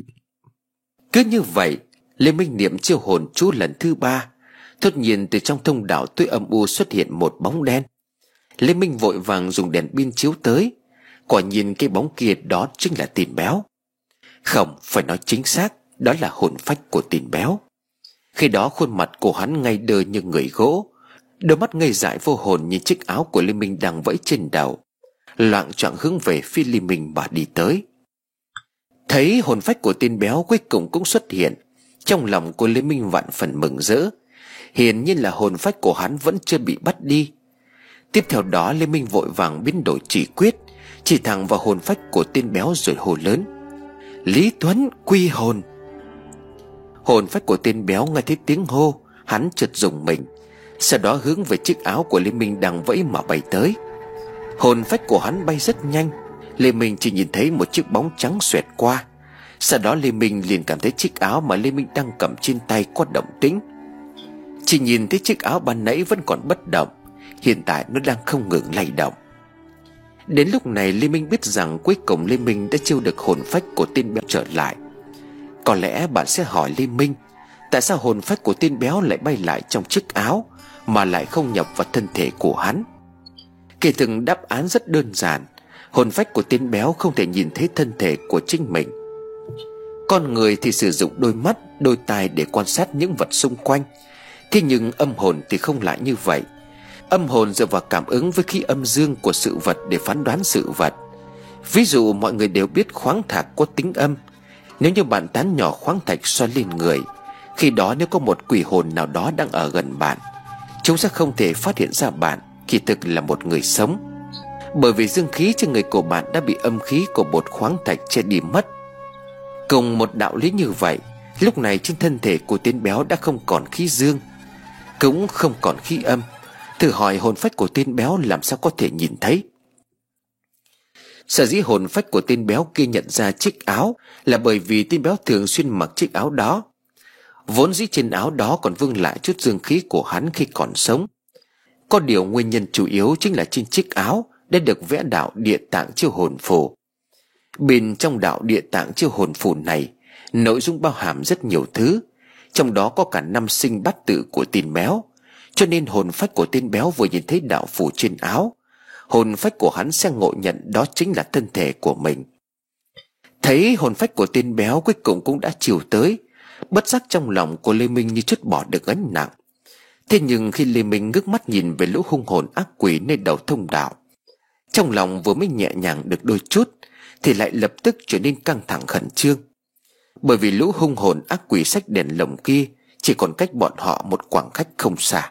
Cứ như vậy Lê Minh niệm chiêu hồn chú lần thứ ba. Đột nhiên từ trong thông đạo tối âm u xuất hiện một bóng đen. Lê Minh vội vàng dùng đèn pin chiếu tới. Quả nhiên cái bóng kia đó chính là tên béo. Không, phải nói chính xác, đó là hồn phách của tên béo. Khi đó khuôn mặt của hắn ngay đơ như người gỗ, đôi mắt ngây dại vô hồn nhìn chiếc áo của Lê Minh đang vẫy trên đầu, loạng choạng hướng về phía Lê Minh mà đi tới. Thấy hồn phách của tên béo cuối cùng cũng xuất hiện, trong lòng của Lê Minh vạn phần mừng rỡ. Hiển nhiên là hồn phách của hắn vẫn chưa bị bắt đi. Tiếp theo đó Lê Minh vội vàng biến đổi chỉ quyết, chỉ thẳng vào hồn phách của tên béo rồi hô lớn: Lý Tuấn quy hồn. Hồn phách của tên béo nghe thấy tiếng hô, hắn chợt rùng mình, sau đó hướng về chiếc áo của Lê Minh đang vẫy mà bay tới. Hồn phách của hắn bay rất nhanh, Lê Minh chỉ nhìn thấy một chiếc bóng trắng xoẹt qua. Sau đó Lê Minh liền cảm thấy chiếc áo mà Lê Minh đang cầm trên tay có động tĩnh. Chỉ nhìn thấy chiếc áo ban nãy vẫn còn bất động, hiện tại nó đang không ngừng lay động. Đến lúc này Lê Minh biết rằng cuối cùng Lê Minh đã chiêu được hồn phách của tên béo trở lại. Có lẽ bạn sẽ hỏi Lê Minh, tại sao hồn phách của tên béo lại bay lại trong chiếc áo mà lại không nhập vào thân thể của hắn? Kỳ thực đáp án rất đơn giản. Hồn phách của tên béo không thể nhìn thấy thân thể của chính mình. Con người thì sử dụng đôi mắt, đôi tai để quan sát những vật xung quanh. Thế nhưng âm hồn thì không lại như vậy. Âm hồn dựa vào cảm ứng với khí âm dương của sự vật để phán đoán sự vật. Ví dụ mọi người đều biết khoáng thạch có tính âm. Nếu như bạn tán nhỏ khoáng thạch xoay lên người, khi đó nếu có một quỷ hồn nào đó đang ở gần bạn, chúng sẽ không thể phát hiện ra bạn kỳ thực là một người sống, bởi vì dương khí trên người của bạn đã bị âm khí của bột khoáng thạch che đi mất. Cùng một đạo lý như vậy, lúc này trên thân thể của tên béo đã không còn khí dương, cũng không còn khí âm. Thử hỏi hồn phách của tên béo làm sao có thể nhìn thấy? Sở dĩ hồn phách của tên béo kia nhận ra chiếc áo là bởi vì tên béo thường xuyên mặc chiếc áo đó. Vốn dĩ trên áo đó còn vương lại chút dương khí của hắn khi còn sống. Có điều nguyên nhân chủ yếu chính là trên chiếc áo đã được vẽ đạo địa tạng chiêu hồn phù. Bên trong đạo địa tạng chiêu hồn phù này, nội dung bao hàm rất nhiều thứ, trong đó có cả năm sinh bát tự của tên béo. Cho nên hồn phách của tên béo vừa nhìn thấy đạo phù trên áo, hồn phách của hắn sẽ ngộ nhận đó chính là thân thể của mình. Thấy hồn phách của tên béo cuối cùng cũng đã chiều tới, bất giác trong lòng của Lê Minh như chút bỏ được gánh nặng. Thế nhưng khi Lê Minh ngước mắt nhìn về lũ hung hồn ác quỷ nơi đầu thông đạo, trong lòng vừa mới nhẹ nhàng được đôi chút thì lại lập tức trở nên căng thẳng khẩn trương. Bởi vì lũ hung hồn ác quỷ xách đèn lồng kia chỉ còn cách bọn họ một khoảng cách không xa.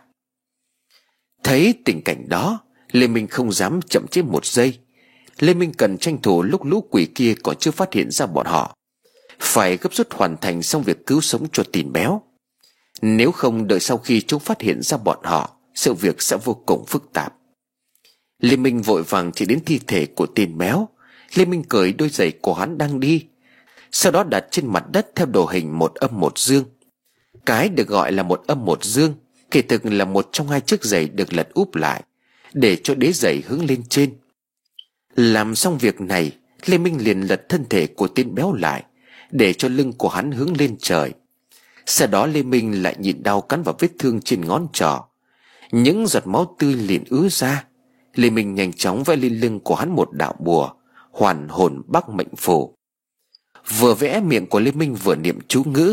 Thấy tình cảnh đó, Lê Minh không dám chậm chế một giây. Lê Minh cần tranh thủ lúc lũ quỷ kia còn chưa phát hiện ra bọn họ, phải gấp rút hoàn thành xong việc cứu sống cho tên béo. Nếu không đợi sau khi chúng phát hiện ra bọn họ, sự việc sẽ vô cùng phức tạp. Lê Minh vội vàng chỉ đến thi thể của tên béo. Lê Minh cởi đôi giày của hắn đang đi, sau đó đặt trên mặt đất theo đồ hình một âm một dương. Cái được gọi là một âm một dương kỳ thực là một trong hai chiếc giày được lật úp lại để cho đế giày hướng lên trên. Làm xong việc này, Lê Minh liền lật thân thể của tên béo lại để cho lưng của hắn hướng lên trời. Sau đó Lê Minh lại nhịn đau cắn vào vết thương trên ngón trỏ. Những giọt máu tươi liền ứa ra. Lê Minh nhanh chóng vẽ lên lưng của hắn một đạo bùa hoàn hồn bắc mệnh phù. Vừa vẽ, miệng của Lê Minh vừa niệm chú ngữ: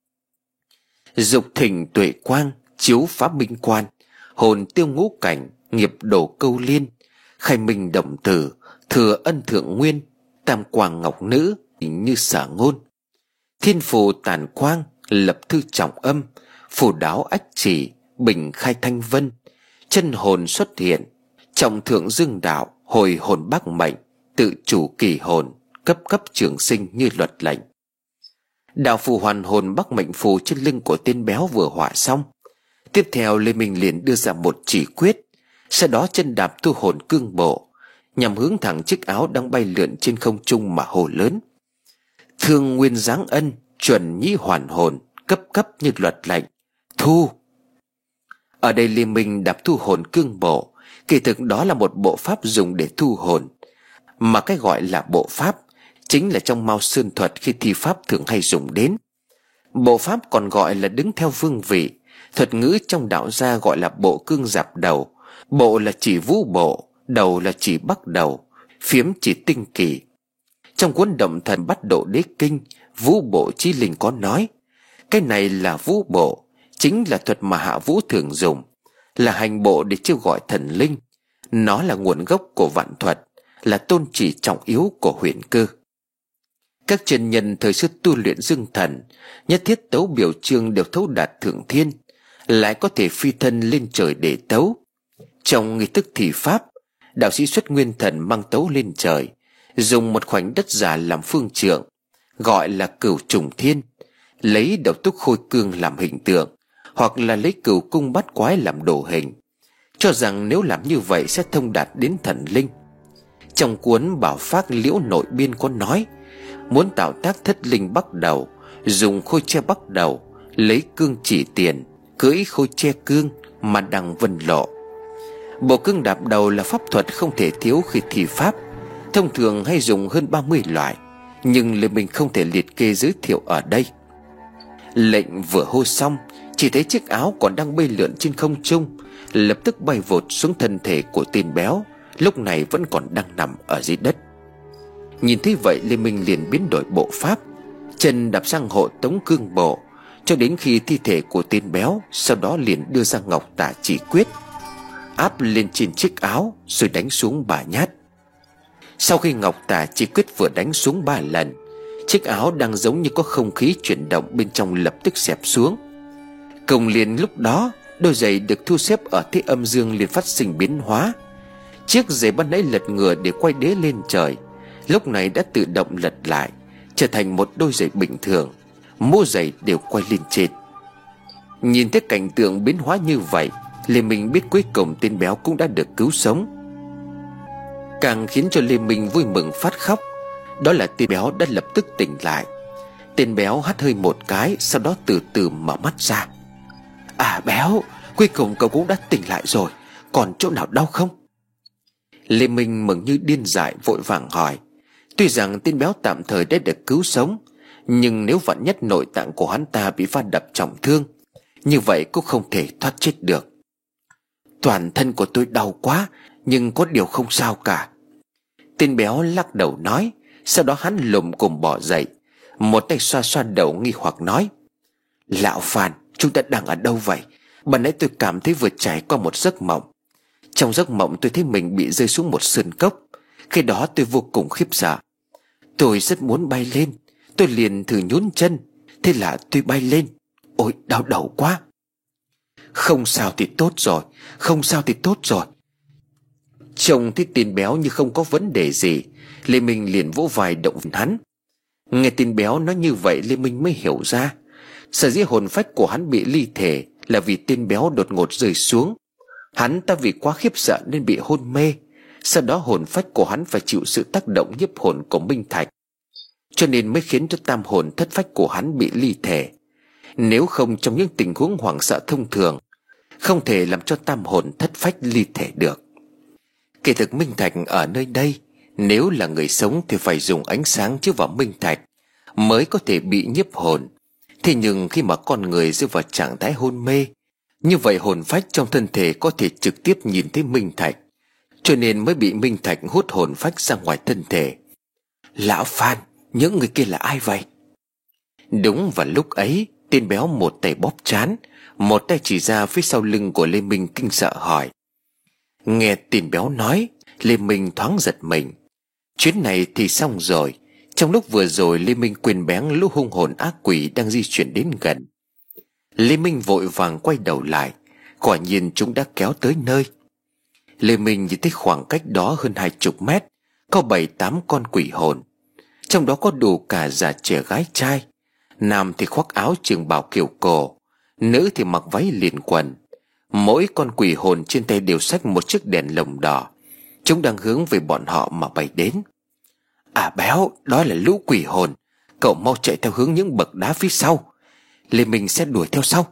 dục thỉnh tuệ quang, chiếu phá minh quan, hồn tiêu ngũ cảnh, nghiệp đổ câu liên, khai minh động tử, thừa ân thượng nguyên, tam quang ngọc nữ như sở ngôn, thiên phù tàn quang, lập thư trọng âm, phù đáo ách chỉ, bình khai thanh vân, chân hồn xuất hiện, trọng thượng dương đạo, hồi hồn bắc mệnh, tự chủ kỳ hồn, cấp cấp trường sinh như luật lệnh. Đạo phù hoàn hồn bắc mệnh phù trên lưng của tên béo vừa họa xong. Tiếp theo Lê Minh liền đưa ra một chỉ quyết, sau đó chân đạp thu hồn cương bộ, nhằm hướng thẳng chiếc áo đang bay lượn trên không trung mà hô lớn: thương nguyên giáng ân, chuẩn nhĩ hoàn hồn, cấp cấp như luật lệnh, thu. Ở đây Lê Minh đạp thu hồn cương bộ, kỳ thực đó là một bộ pháp dùng để thu hồn. Mà cái gọi là bộ pháp chính là trong Mao Sơn thuật khi thi pháp thường hay dùng đến. Bộ pháp còn gọi là đứng theo vương vị, thuật ngữ trong đạo gia gọi là bộ cương giạp đầu. Bộ là chỉ vũ bộ, đầu là chỉ bắc đầu, phiếm chỉ tinh kỳ. Trong cuốn Động Thần Bát Độ Đế Kinh, Vũ Bộ Chí Linh có nói, cái này là vũ bộ, chính là thuật mà hạ vũ thường dùng, là hành bộ để chiêu gọi thần linh. Nó là nguồn gốc của vạn thuật, là tôn chỉ trọng yếu của huyền cơ. Các chân nhân thời xưa tu luyện dương thần, nhất thiết tấu biểu chương đều thấu đạt thượng thiên, lại có thể phi thân lên trời để tấu. Trong nghi thức thị pháp, đạo sĩ xuất nguyên thần mang tấu lên trời, dùng một khoảnh đất giả làm phương trượng, gọi là cửu trùng thiên, lấy đầu túc khôi cương làm hình tượng, hoặc là lấy cửu cung bát quái làm đồ hình, cho rằng nếu làm như vậy sẽ thông đạt đến thần linh. Trong cuốn Bảo Phác Liễu Nội Biên có nói, muốn tạo tác thất linh bắt đầu, dùng khôi che bắt đầu, lấy cương chỉ tiền, cưỡi khôi che cương mà đằng vân lộ. Bộ cương đạp đầu là pháp thuật không thể thiếu khi thi pháp, thông thường hay dùng hơn ba mươi loại, nhưng Lê Minh không thể liệt kê giới thiệu ở đây. Lệnh vừa hô xong, chỉ thấy chiếc áo còn đang bay lượn trên không trung lập tức bay vụt xuống thân thể của tên béo, lúc này vẫn còn đang nằm ở dưới đất. Nhìn thấy vậy, Lê Minh liền biến đổi bộ pháp, chân đạp sang hộ tống cương bộ cho đến khi thi thể của tên béo, sau đó liền đưa ra ngọc tả chỉ quyết, áp lên trên chiếc áo rồi đánh xuống ba nhát. Sau khi ngọc tả chỉ quyết vừa đánh xuống ba lần, chiếc áo đang giống như có không khí chuyển động bên trong lập tức xẹp xuống. Cùng liền lúc đó, đôi giày được thu xếp ở thế âm dương liền phát sinh biến hóa. Chiếc giày ban nãy lật ngửa để quay đế lên trời, lúc này đã tự động lật lại, trở thành một đôi giày bình thường, mô giày đều quay lên trên. Nhìn thấy cảnh tượng biến hóa như vậy, Lê Minh biết cuối cùng tên béo cũng đã được cứu sống. Càng khiến cho Lê Minh vui mừng phát khóc, đó là tên béo đã lập tức tỉnh lại. Tên béo hắt hơi một cái, sau đó từ từ mở mắt ra. À béo, cuối cùng cậu cũng đã tỉnh lại rồi, còn chỗ nào đau không? Lê Minh mừng như điên dại vội vàng hỏi. Tuy rằng tên béo tạm thời đã được cứu sống, nhưng nếu vạn nhất nội tạng của hắn ta bị va đập trọng thương, như vậy cũng không thể thoát chết được. Toàn thân của tôi đau quá, nhưng có điều không sao cả. Tên béo lắc đầu nói. Sau đó hắn lùm cùm bỏ dậy, một tay xoa xoa đầu nghi hoặc nói. Lão Phan, chúng ta đang ở đâu vậy? Ban nãy tôi cảm thấy vừa trải qua một giấc mộng. Trong giấc mộng tôi thấy mình bị rơi xuống một sơn cốc. Khi đó tôi vô cùng khiếp sợ. Tôi rất muốn bay lên, tôi liền thử nhún chân, thế là tôi bay lên. Ôi đau đầu quá. Không sao thì tốt rồi, không sao thì tốt rồi. Trông thấy tên béo như không có vấn đề gì, Lê Minh liền vỗ vai động viên hắn. Nghe tên béo nói như vậy, Lê Minh mới hiểu ra sở dĩ hồn phách của hắn bị ly thể là vì tên béo đột ngột rơi xuống. Hắn ta vì quá khiếp sợ nên bị hôn mê, sau đó hồn phách của hắn phải chịu sự tác động nhiếp hồn của Minh Thạch, cho nên mới khiến cho tam hồn thất phách của hắn bị ly thể. Nếu không, trong những tình huống hoảng sợ thông thường, không thể làm cho tam hồn thất phách ly thể được. Kỳ thực Minh Thạch ở nơi đây, nếu là người sống thì phải dùng ánh sáng chiếu vào Minh Thạch mới có thể bị nhiếp hồn. Thế nhưng khi mà con người rơi vào trạng thái hôn mê, như vậy hồn phách trong thân thể có thể trực tiếp nhìn thấy Minh Thạch, cho nên mới bị Minh Thạch hút hồn phách ra ngoài thân thể. Lão Phan, những người kia là ai vậy? Đúng vào lúc ấy, tên béo một tay bóp trán, một tay chỉ ra phía sau lưng của Lê Minh kinh sợ hỏi. Nghe tên béo nói, Lê Minh thoáng giật mình. Chuyến này thì xong rồi. Trong lúc vừa rồi Lê Minh quên bén lũ hung hồn ác quỷ đang di chuyển đến gần. Lê Minh vội vàng quay đầu lại, quả nhiên chúng đã kéo tới nơi. Lê Minh nhìn thấy khoảng cách đó hơn hai chục mét có bảy tám con quỷ hồn, trong đó có đủ cả già trẻ gái trai. Nam thì khoác áo trường bào kiểu cổ, nữ thì mặc váy liền quần. Mỗi con quỷ hồn trên tay đều xách một chiếc đèn lồng đỏ. Chúng đang hướng về bọn họ mà bay đến. À béo, đó là lũ quỷ hồn, cậu mau chạy theo hướng những bậc đá phía sau, Lê Minh sẽ đuổi theo sau.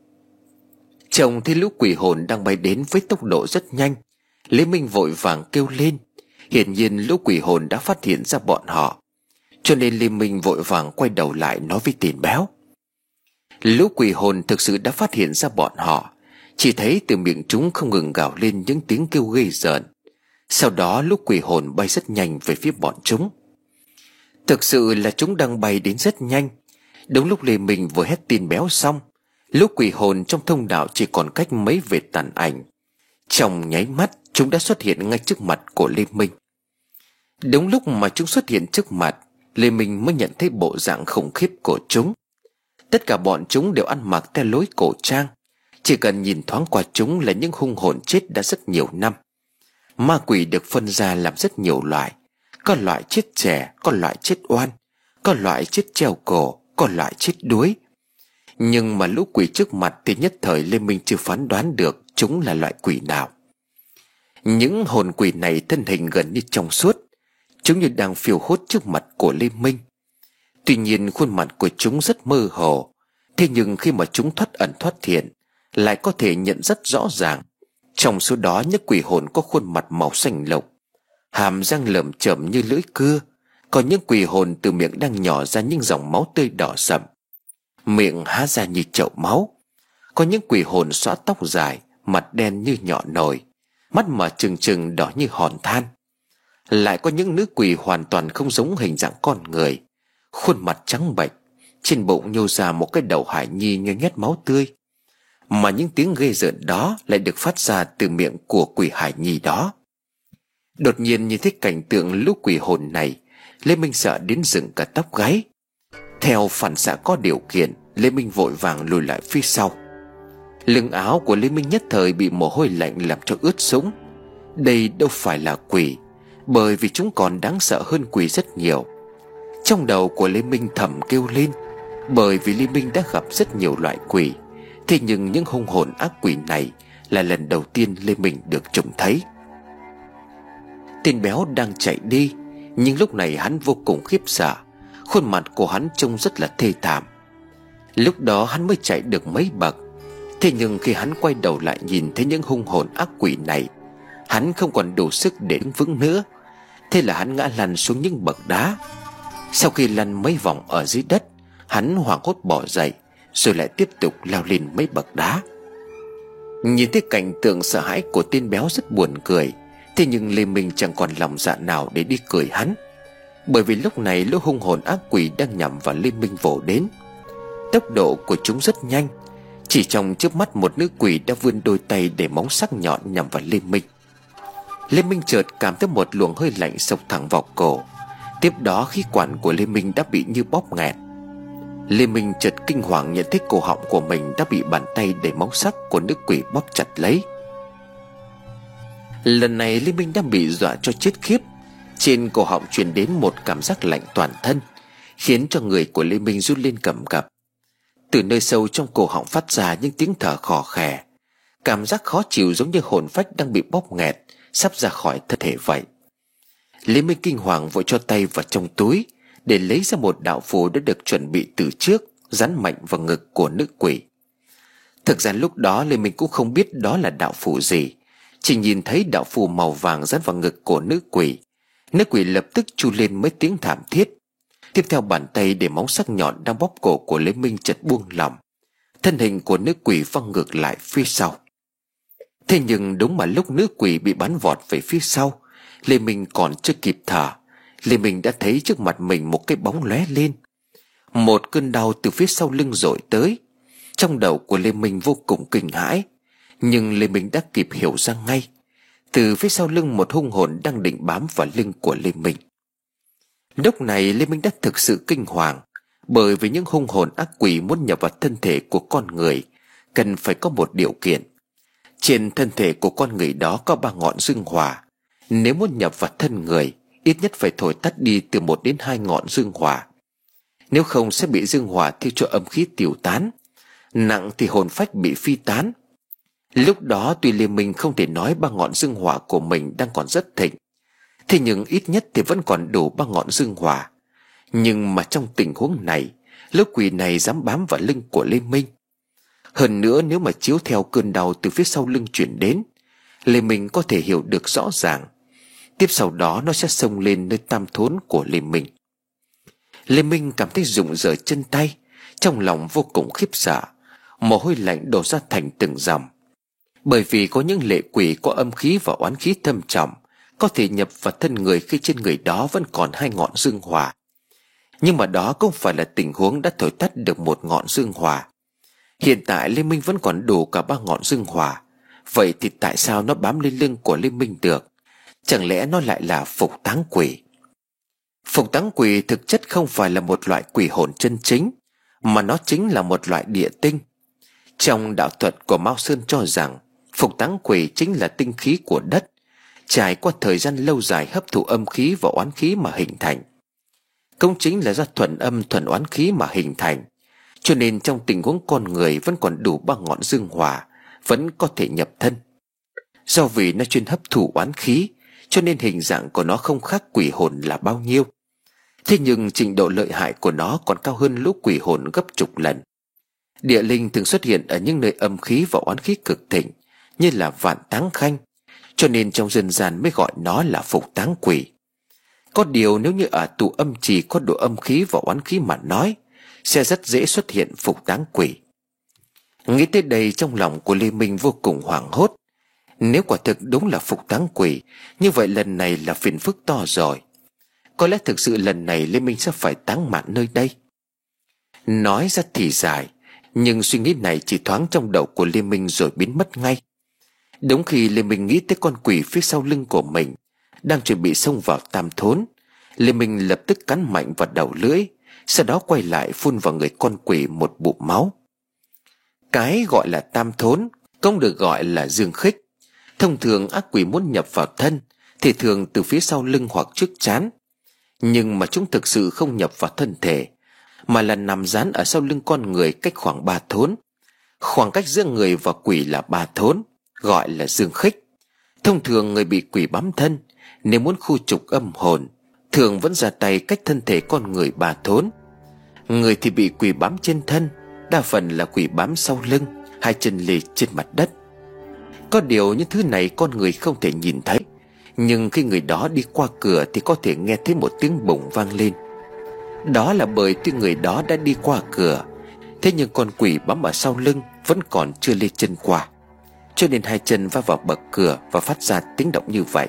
Trông thấy lũ quỷ hồn đang bay đến với tốc độ rất nhanh, Lê Minh vội vàng kêu lên. Hiển nhiên lũ quỷ hồn đã phát hiện ra bọn họ, cho nên Lê Minh vội vàng quay đầu lại nói với tên béo. Lũ quỷ hồn thực sự đã phát hiện ra bọn họ, chỉ thấy từ miệng chúng không ngừng gào lên những tiếng kêu ghê rợn. Sau đó lũ quỷ hồn bay rất nhanh về phía bọn chúng. Thực sự là chúng đang bay đến rất nhanh. Đúng lúc Lê Minh vừa hét tin béo xong, lũ quỷ hồn trong thông đạo chỉ còn cách mấy vệt tàn ảnh. Trong nháy mắt, chúng đã xuất hiện ngay trước mặt của Lê Minh. Đúng lúc mà chúng xuất hiện trước mặt, Lê Minh mới nhận thấy bộ dạng khủng khiếp của chúng. Tất cả bọn chúng đều ăn mặc theo lối cổ trang, Chỉ cần nhìn thoáng qua chúng là những hung hồn chết đã rất nhiều năm. Ma quỷ được phân ra làm rất nhiều loại. Có loại chết trẻ, có loại chết oan, có loại chết treo cổ, có loại chết đuối. Nhưng mà lũ quỷ trước mặt thì nhất thời Lê Minh chưa phán đoán được chúng là loại quỷ nào. Những hồn quỷ này thân hình gần như trong suốt, chúng như đang phiêu hốt trước mặt của Lê Minh. Tuy nhiên khuôn mặt của chúng rất mơ hồ, thế nhưng khi mà chúng thoát ẩn thoát hiện lại có thể nhận rất rõ ràng. Trong số đó những quỷ hồn có khuôn mặt màu xanh lục, hàm răng lởm chởm như lưỡi cưa. Còn những quỷ hồn từ miệng đang nhỏ ra những dòng máu tươi đỏ sậm, miệng há ra như chậu máu. Có những quỷ hồn xõa tóc dài, mặt đen như nhọ nồi, mắt mà trừng trừng đỏ như hòn than. Lại có những nữ quỷ hoàn toàn không giống hình dạng con người, khuôn mặt trắng bệch, trên bụng nhô ra một cái đầu hài nhi nhoi nhét máu tươi. Mà những tiếng ghê rợn đó lại được phát ra từ miệng của quỷ hài nhi đó. Đột nhiên nhìn thấy cảnh tượng lũ quỷ hồn này, Lê Minh sợ đến dựng cả tóc gáy. Theo phản xạ có điều kiện, Lê Minh vội vàng lùi lại phía sau. Lưng áo của Lê Minh nhất thời bị mồ hôi lạnh làm cho ướt sũng. Đây đâu phải là quỷ, bởi vì chúng còn đáng sợ hơn quỷ rất nhiều. Trong đầu của Lê Minh thầm kêu lên, bởi vì Lê Minh đã gặp rất nhiều loại quỷ, thế nhưng những hung hồn ác quỷ này là lần đầu tiên Lê Minh được trông thấy. Tên béo đang chạy đi, nhưng lúc này hắn vô cùng khiếp sợ. Khuôn mặt của hắn trông rất là thê thảm. Lúc đó hắn mới chạy được mấy bậc, thế nhưng khi hắn quay đầu lại nhìn thấy những hung hồn ác quỷ này, hắn không còn đủ sức để đứng vững nữa. Thế là hắn ngã lăn xuống những bậc đá. Sau khi lăn mấy vòng ở dưới đất, hắn hoảng hốt bỏ dậy, rồi lại tiếp tục leo lên mấy bậc đá. Nhìn thấy cảnh tượng sợ hãi của tên béo rất buồn cười, thế nhưng Lê Minh chẳng còn lòng dạ nào để đi cười hắn, bởi vì lúc này lũ hung hồn ác quỷ đang nhằm vào Lê Minh vồ đến. Tốc độ của chúng rất nhanh, chỉ trong chớp mắt một nữ quỷ đã vươn đôi tay để móng sắc nhọn nhằm vào Lê Minh. Lê Minh chợt cảm thấy một luồng hơi lạnh xộc thẳng vào cổ. Tiếp đó khí quản của Lê Minh đã bị như bóp nghẹt. Lê Minh chợt kinh hoàng nhận thấy cổ họng của mình đã bị bàn tay đầy móng sắc của nữ quỷ bóp chặt lấy. Lần này Lê Minh đã bị dọa cho chết khiếp. Trên cổ họng truyền đến một cảm giác lạnh toàn thân, khiến cho người của Lê Minh run lên cầm cập. Từ nơi sâu trong cổ họng phát ra những tiếng thở khò khè, cảm giác khó chịu giống như hồn phách đang bị bóp nghẹt, sắp ra khỏi thân thể vậy. Lê Minh kinh hoàng vội cho tay vào trong túi để lấy ra một đạo phù đã được chuẩn bị từ trước, dán mạnh vào ngực của nữ quỷ. Thực ra lúc đó Lê Minh cũng không biết đó là đạo phù gì, chỉ nhìn thấy đạo phù màu vàng dán vào ngực của nữ quỷ. Nữ quỷ lập tức chu lên mấy tiếng thảm thiết. Tiếp theo bàn tay để móng sắc nhọn đang bóp cổ của Lê Minh chợt buông lỏng, thân hình của nữ quỷ văng ngược lại phía sau. Thế nhưng đúng mà lúc nữ quỷ bị bắn vọt về phía sau, Lê Minh còn chưa kịp thở, Lê Minh đã thấy trước mặt mình một cái bóng lóe lên. Một cơn đau từ phía sau lưng dội tới. Trong đầu của Lê Minh vô cùng kinh hãi, nhưng Lê Minh đã kịp hiểu ra ngay. Từ phía sau lưng một hung hồn đang định bám vào lưng của Lê Minh. Lúc này Lê Minh đã thực sự kinh hoàng, bởi vì những hung hồn ác quỷ muốn nhập vào thân thể của con người cần phải có một điều kiện. Trên thân thể của con người đó có ba ngọn dương hỏa. Nếu muốn nhập vào thân người, ít nhất phải thổi tắt đi từ một đến hai ngọn dương hỏa. Nếu không sẽ bị dương hỏa thiêu cho âm khí tiêu tán, nặng thì hồn phách bị phi tán. Lúc đó tuy Lê Minh không thể nói ba ngọn dương hỏa của mình đang còn rất thịnh, thế nhưng ít nhất thì vẫn còn đủ ba ngọn dương hỏa. Nhưng mà trong tình huống này, lũ quỷ này dám bám vào lưng của Lê Minh. Hơn nữa nếu mà chiếu theo cơn đau từ phía sau lưng chuyển đến, Lê Minh có thể hiểu được rõ ràng. Tiếp sau đó nó sẽ xông lên nơi tam thốn của Lê Minh. Lê Minh cảm thấy rụng rời chân tay, trong lòng vô cùng khiếp sợ, mồ hôi lạnh đổ ra thành từng dòng. Bởi vì có những lệ quỷ có âm khí và oán khí thâm trọng, có thể nhập vào thân người khi trên người đó vẫn còn hai ngọn dương hỏa. Nhưng mà đó không phải là tình huống đã thổi tắt được một ngọn dương hỏa. Hiện tại Lê Minh vẫn còn đủ cả ba ngọn dương hỏa. Vậy thì tại sao nó bám lên lưng của Lê Minh được? Chẳng lẽ nó lại là phục táng quỷ? Phục táng quỷ thực chất không phải là một loại quỷ hồn chân chính, mà nó chính là một loại địa tinh. Trong đạo thuật của Mao Sơn cho rằng phục táng quỷ chính là tinh khí của đất, trải qua thời gian lâu dài hấp thụ âm khí và oán khí mà hình thành. Cũng chính là do thuần âm thuần oán khí mà hình thành, cho nên trong tình huống con người vẫn còn đủ ba ngọn dương hỏa, vẫn có thể nhập thân. Do vì nó chuyên hấp thụ oán khí, cho nên hình dạng của nó không khác quỷ hồn là bao nhiêu. Thế nhưng trình độ lợi hại của nó còn cao hơn lũ quỷ hồn gấp chục lần. Địa linh thường xuất hiện ở những nơi âm khí và oán khí cực thịnh, như là Vạn Táng Khanh, cho nên trong dân gian mới gọi nó là phục táng quỷ. Có điều nếu như ở tù âm trì có độ âm khí và oán khí mà nói, sẽ rất dễ xuất hiện phục táng quỷ. Nghĩ tới đây, trong lòng của Lê Minh vô cùng hoảng hốt. Nếu quả thực đúng là phục táng quỷ, như vậy lần này là phiền phức to rồi. Có lẽ thực sự lần này Lê Minh sẽ phải táng mạng nơi đây. Nói ra thì dài, nhưng suy nghĩ này chỉ thoáng trong đầu của Lê Minh rồi biến mất ngay. Đúng khi Lê Minh nghĩ tới con quỷ phía sau lưng của mình đang chuẩn bị xông vào tam thốn, Lê Minh lập tức cắn mạnh vào đầu lưỡi, sau đó quay lại phun vào người con quỷ một bụng máu. Cái gọi là tam thốn cũng được gọi là dương khích. Thông thường ác quỷ muốn nhập vào thân thì thường từ phía sau lưng hoặc trước trán, nhưng mà chúng thực sự không nhập vào thân thể, mà là nằm dán ở sau lưng con người cách khoảng ba thốn. Khoảng cách giữa người và quỷ là ba thốn, gọi là dương khích. Thông thường người bị quỷ bám thân, nếu muốn khu trục âm hồn, thường vẫn ra tay cách thân thể con người ba thốn. Người thì bị quỷ bám trên thân, đa phần là quỷ bám sau lưng, hai chân lê trên mặt đất. Có điều những thứ này con người không thể nhìn thấy, nhưng khi người đó đi qua cửa thì có thể nghe thấy một tiếng bổng vang lên. Đó là bởi tuy người đó đã đi qua cửa, thế nhưng con quỷ bám ở sau lưng vẫn còn chưa lê chân qua, cho nên hai chân va vào bậc cửa và phát ra tiếng động như vậy.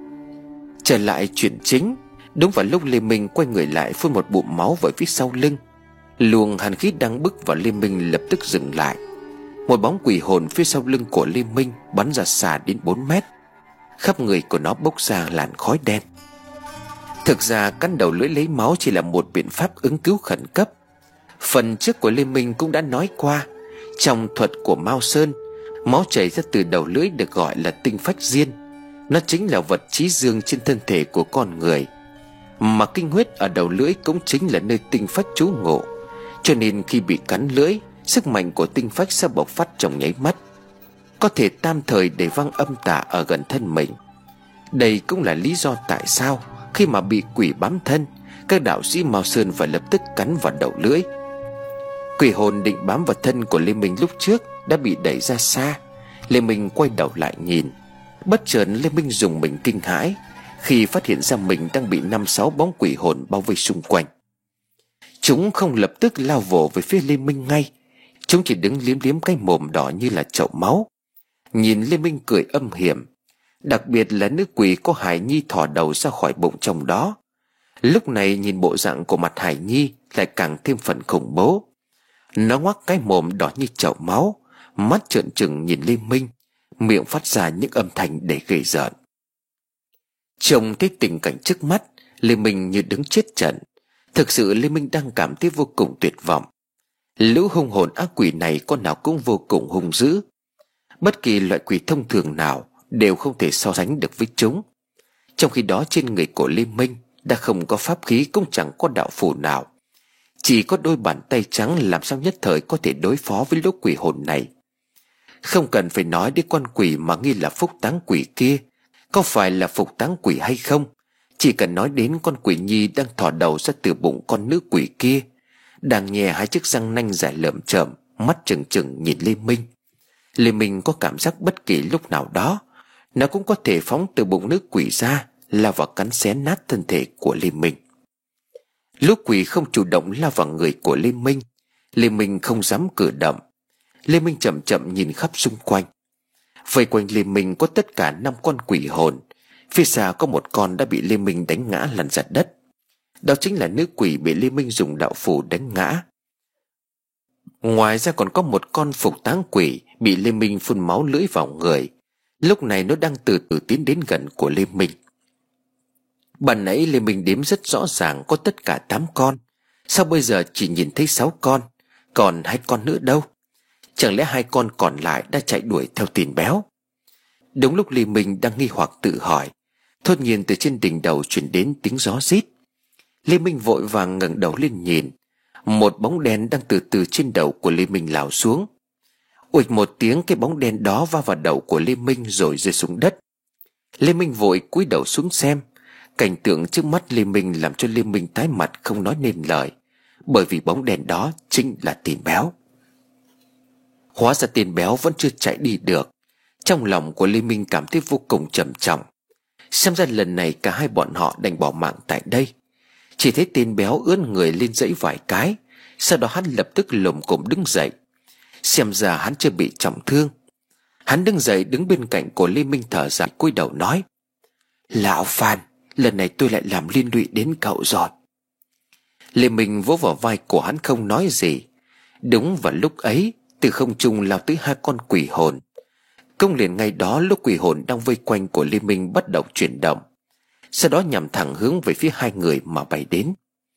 Trở lại chuyện chính, đúng vào lúc Lê Minh quay người lại phun một bụng máu vào phía sau lưng, luồng hàn khí đang bức vào Lê Minh lập tức dừng lại. Một bóng quỷ hồn phía sau lưng của Lê Minh bắn ra xa đến bốn mét, khắp người của nó bốc ra làn khói đen. Thực ra cắn đầu lưỡi lấy máu chỉ là một biện pháp ứng cứu khẩn cấp. Phần trước của Lê Minh cũng đã nói qua, trong thuật của Mao Sơn, máu chảy ra từ đầu lưỡi được gọi là tinh phách diên. Nó chính là vật chí dương trên thân thể của con người, mà kinh huyết ở đầu lưỡi cũng chính là nơi tinh phách trú ngụ. Cho nên khi bị cắn lưỡi, sức mạnh của tinh phách sẽ bộc phát trong nháy mắt, có thể tam thời để văng âm tà ở gần thân mình. Đây cũng là lý do tại sao khi mà bị quỷ bám thân, các đạo sĩ Mao Sơn phải lập tức cắn vào đầu lưỡi. Quỷ hồn định bám vào thân của Lê Minh lúc trước đã bị đẩy ra xa. Lê Minh quay đầu lại nhìn, bất chợt Lê Minh dùng mình kinh hãi khi phát hiện ra mình đang bị năm sáu bóng quỷ hồn bao vây xung quanh. Chúng không lập tức lao vồ về phía Lê Minh ngay, chúng chỉ đứng liếm liếm cái mồm đỏ như là chậu máu, nhìn Lê Minh cười âm hiểm. Đặc biệt là nữ quỷ có Hải Nhi thò đầu ra khỏi bụng trong đó. Lúc này nhìn bộ dạng của mặt Hải Nhi lại càng thêm phần khủng bố. Nó ngoác cái mồm đỏ như chậu máu, mắt trợn trừng nhìn Lê Minh, miệng phát ra những âm thanh để ghê rợn. Trông thấy tình cảnh trước mắt, Lê Minh như đứng chết trận. Thực sự Lê Minh đang cảm thấy vô cùng tuyệt vọng. Lũ hung hồn ác quỷ này con nào cũng vô cùng hung dữ. Bất kỳ loại quỷ thông thường nào đều không thể so sánh được với chúng. Trong khi đó trên người của Lê Minh đã không có pháp khí, cũng chẳng có đạo phù nào, chỉ có đôi bàn tay trắng làm sao nhất thời có thể đối phó với lũ quỷ hồn này. Không cần phải nói đến con quỷ mà nghi là phúc táng quỷ kia có phải là phục táng quỷ hay không, chỉ cần nói đến con quỷ nhi đang thò đầu ra từ bụng con nữ quỷ kia, đang nhè hai chiếc răng nanh dài lởm chởm, mắt trừng trừng nhìn Lê Minh. Lê Minh có cảm giác bất kỳ lúc nào đó nó cũng có thể phóng từ bụng nữ quỷ ra, lao vào cắn xé nát thân thể của Lê Minh. Lũ quỷ không chủ động lao vào người của Lê Minh, Lê Minh không dám cử động. Lê Minh chậm chậm nhìn khắp xung quanh. Vây quanh Lê Minh có tất cả năm con quỷ hồn. Phía xa có một con đã bị Lê Minh đánh ngã lăn ra đất. Đó chính là nữ quỷ bị Lê Minh dùng đạo phù đánh ngã. Ngoài ra còn có một con phục táng quỷ bị Lê Minh phun máu lưỡi vào người. Lúc này nó đang từ từ tiến đến gần của Lê Minh. Ban nãy Lê Minh đếm rất rõ ràng có tất cả tám con, sao bây giờ chỉ nhìn thấy sáu con, còn hai con nữa đâu? Chẳng lẽ hai con còn lại đã chạy đuổi theo tên béo? Đúng lúc Lê Minh đang nghi hoặc tự hỏi, thốt nhiên từ trên đỉnh đầu truyền đến tiếng gió rít. Lê Minh vội vàng ngẩng đầu lên nhìn. Một bóng đen đang từ từ trên đầu của Lê Minh lao xuống. Uịch một tiếng, cái bóng đen đó va vào đầu của Lê Minh rồi rơi xuống đất. Lê Minh vội cúi đầu xuống xem. Cảnh tượng trước mắt Lê Minh làm cho Lê Minh tái mặt không nói nên lời, bởi vì bóng đen đó chính là tên béo. Hóa ra tên béo vẫn chưa chạy đi được. Trong lòng của Lê Minh cảm thấy vô cùng trầm trọng. Xem ra lần này cả hai bọn họ đành bỏ mạng tại đây. Chỉ thấy tên béo ưỡn người lên dãy vài cái, sau đó hắn lập tức lồm cồm đứng dậy. Xem ra hắn chưa bị trọng thương. Hắn đứng dậy đứng bên cạnh của Lê Minh thở dài cúi đầu nói: Lão Phan, lần này tôi lại làm liên lụy đến cậu rồi. Lê Minh vỗ vào vai của hắn không nói gì. Đúng vào lúc ấy, từ không trung lao tới hai con quỷ hồn. Công liền ngay đó, lúc quỷ hồn đang vây quanh của Lê Minh bắt đầu chuyển động, sau đó nhằm thẳng hướng về phía hai người mà bay đến.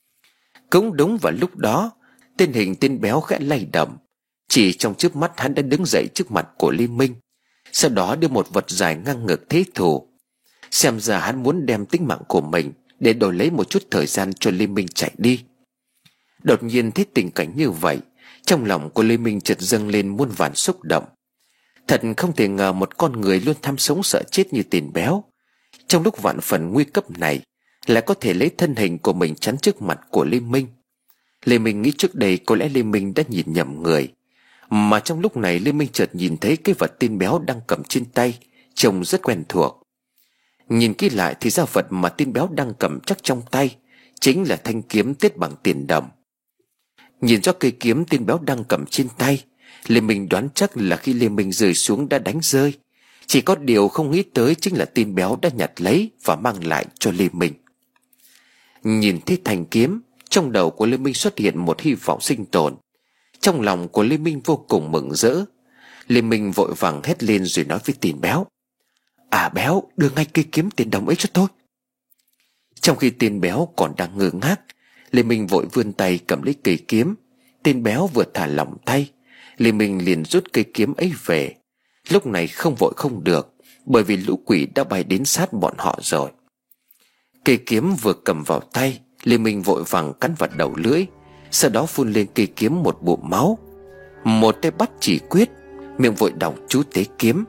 Cũng đúng vào lúc đó, tên hình tên béo khẽ lay động. Chỉ trong chớp mắt hắn đã đứng dậy trước mặt của Lê Minh, sau đó đưa một vật dài ngang ngực thế thù. Xem ra hắn muốn đem tính mạng của mình để đổi lấy một chút thời gian cho Lê Minh chạy đi. Đột nhiên thấy tình cảnh như vậy, trong lòng của Lê Minh chợt dâng lên muôn vàn xúc động. Thật không thể ngờ một con người luôn tham sống sợ chết như tên béo, trong lúc vạn phần nguy cấp này lại có thể lấy thân hình của mình chắn trước mặt của Lê Minh. Lê Minh nghĩ trước đây có lẽ Lê Minh đã nhìn nhầm người, mà trong lúc này Lê Minh chợt nhìn thấy cái vật tên béo đang cầm trên tay trông rất quen thuộc. Nhìn kỹ lại thì ra vật mà tên béo đang cầm chắc trong tay chính là thanh kiếm tiết bằng tiền đồng. Nhìn cho cây kiếm tên béo đang cầm trên tay, Lê Minh đoán chắc là khi Lê Minh rơi xuống đã đánh rơi. Chỉ có điều không nghĩ tới chính là tên béo đã nhặt lấy và mang lại cho Lê Minh. Nhìn thấy thanh kiếm, trong đầu của Lê Minh xuất hiện một hy vọng sinh tồn. Trong lòng của Lê Minh vô cùng mừng rỡ. Lê Minh vội vàng hét lên rồi nói với tên béo: À béo, đưa ngay cây kiếm tiền đồng ấy cho tôi. Trong khi tên béo còn đang ngơ ngác, Lê Minh vội vươn tay cầm lấy cây kiếm. Tên béo vừa thả lỏng tay, Lê Minh liền rút cây kiếm ấy về. Lúc này không vội không được, bởi vì lũ quỷ đã bay đến sát bọn họ rồi. Cây kiếm vừa cầm vào tay, Lê Minh vội vàng cắn vào đầu lưỡi, sau đó phun lên cây kiếm một bụng máu. Một tay bắt chỉ quyết, miệng vội đọc chú tế kiếm: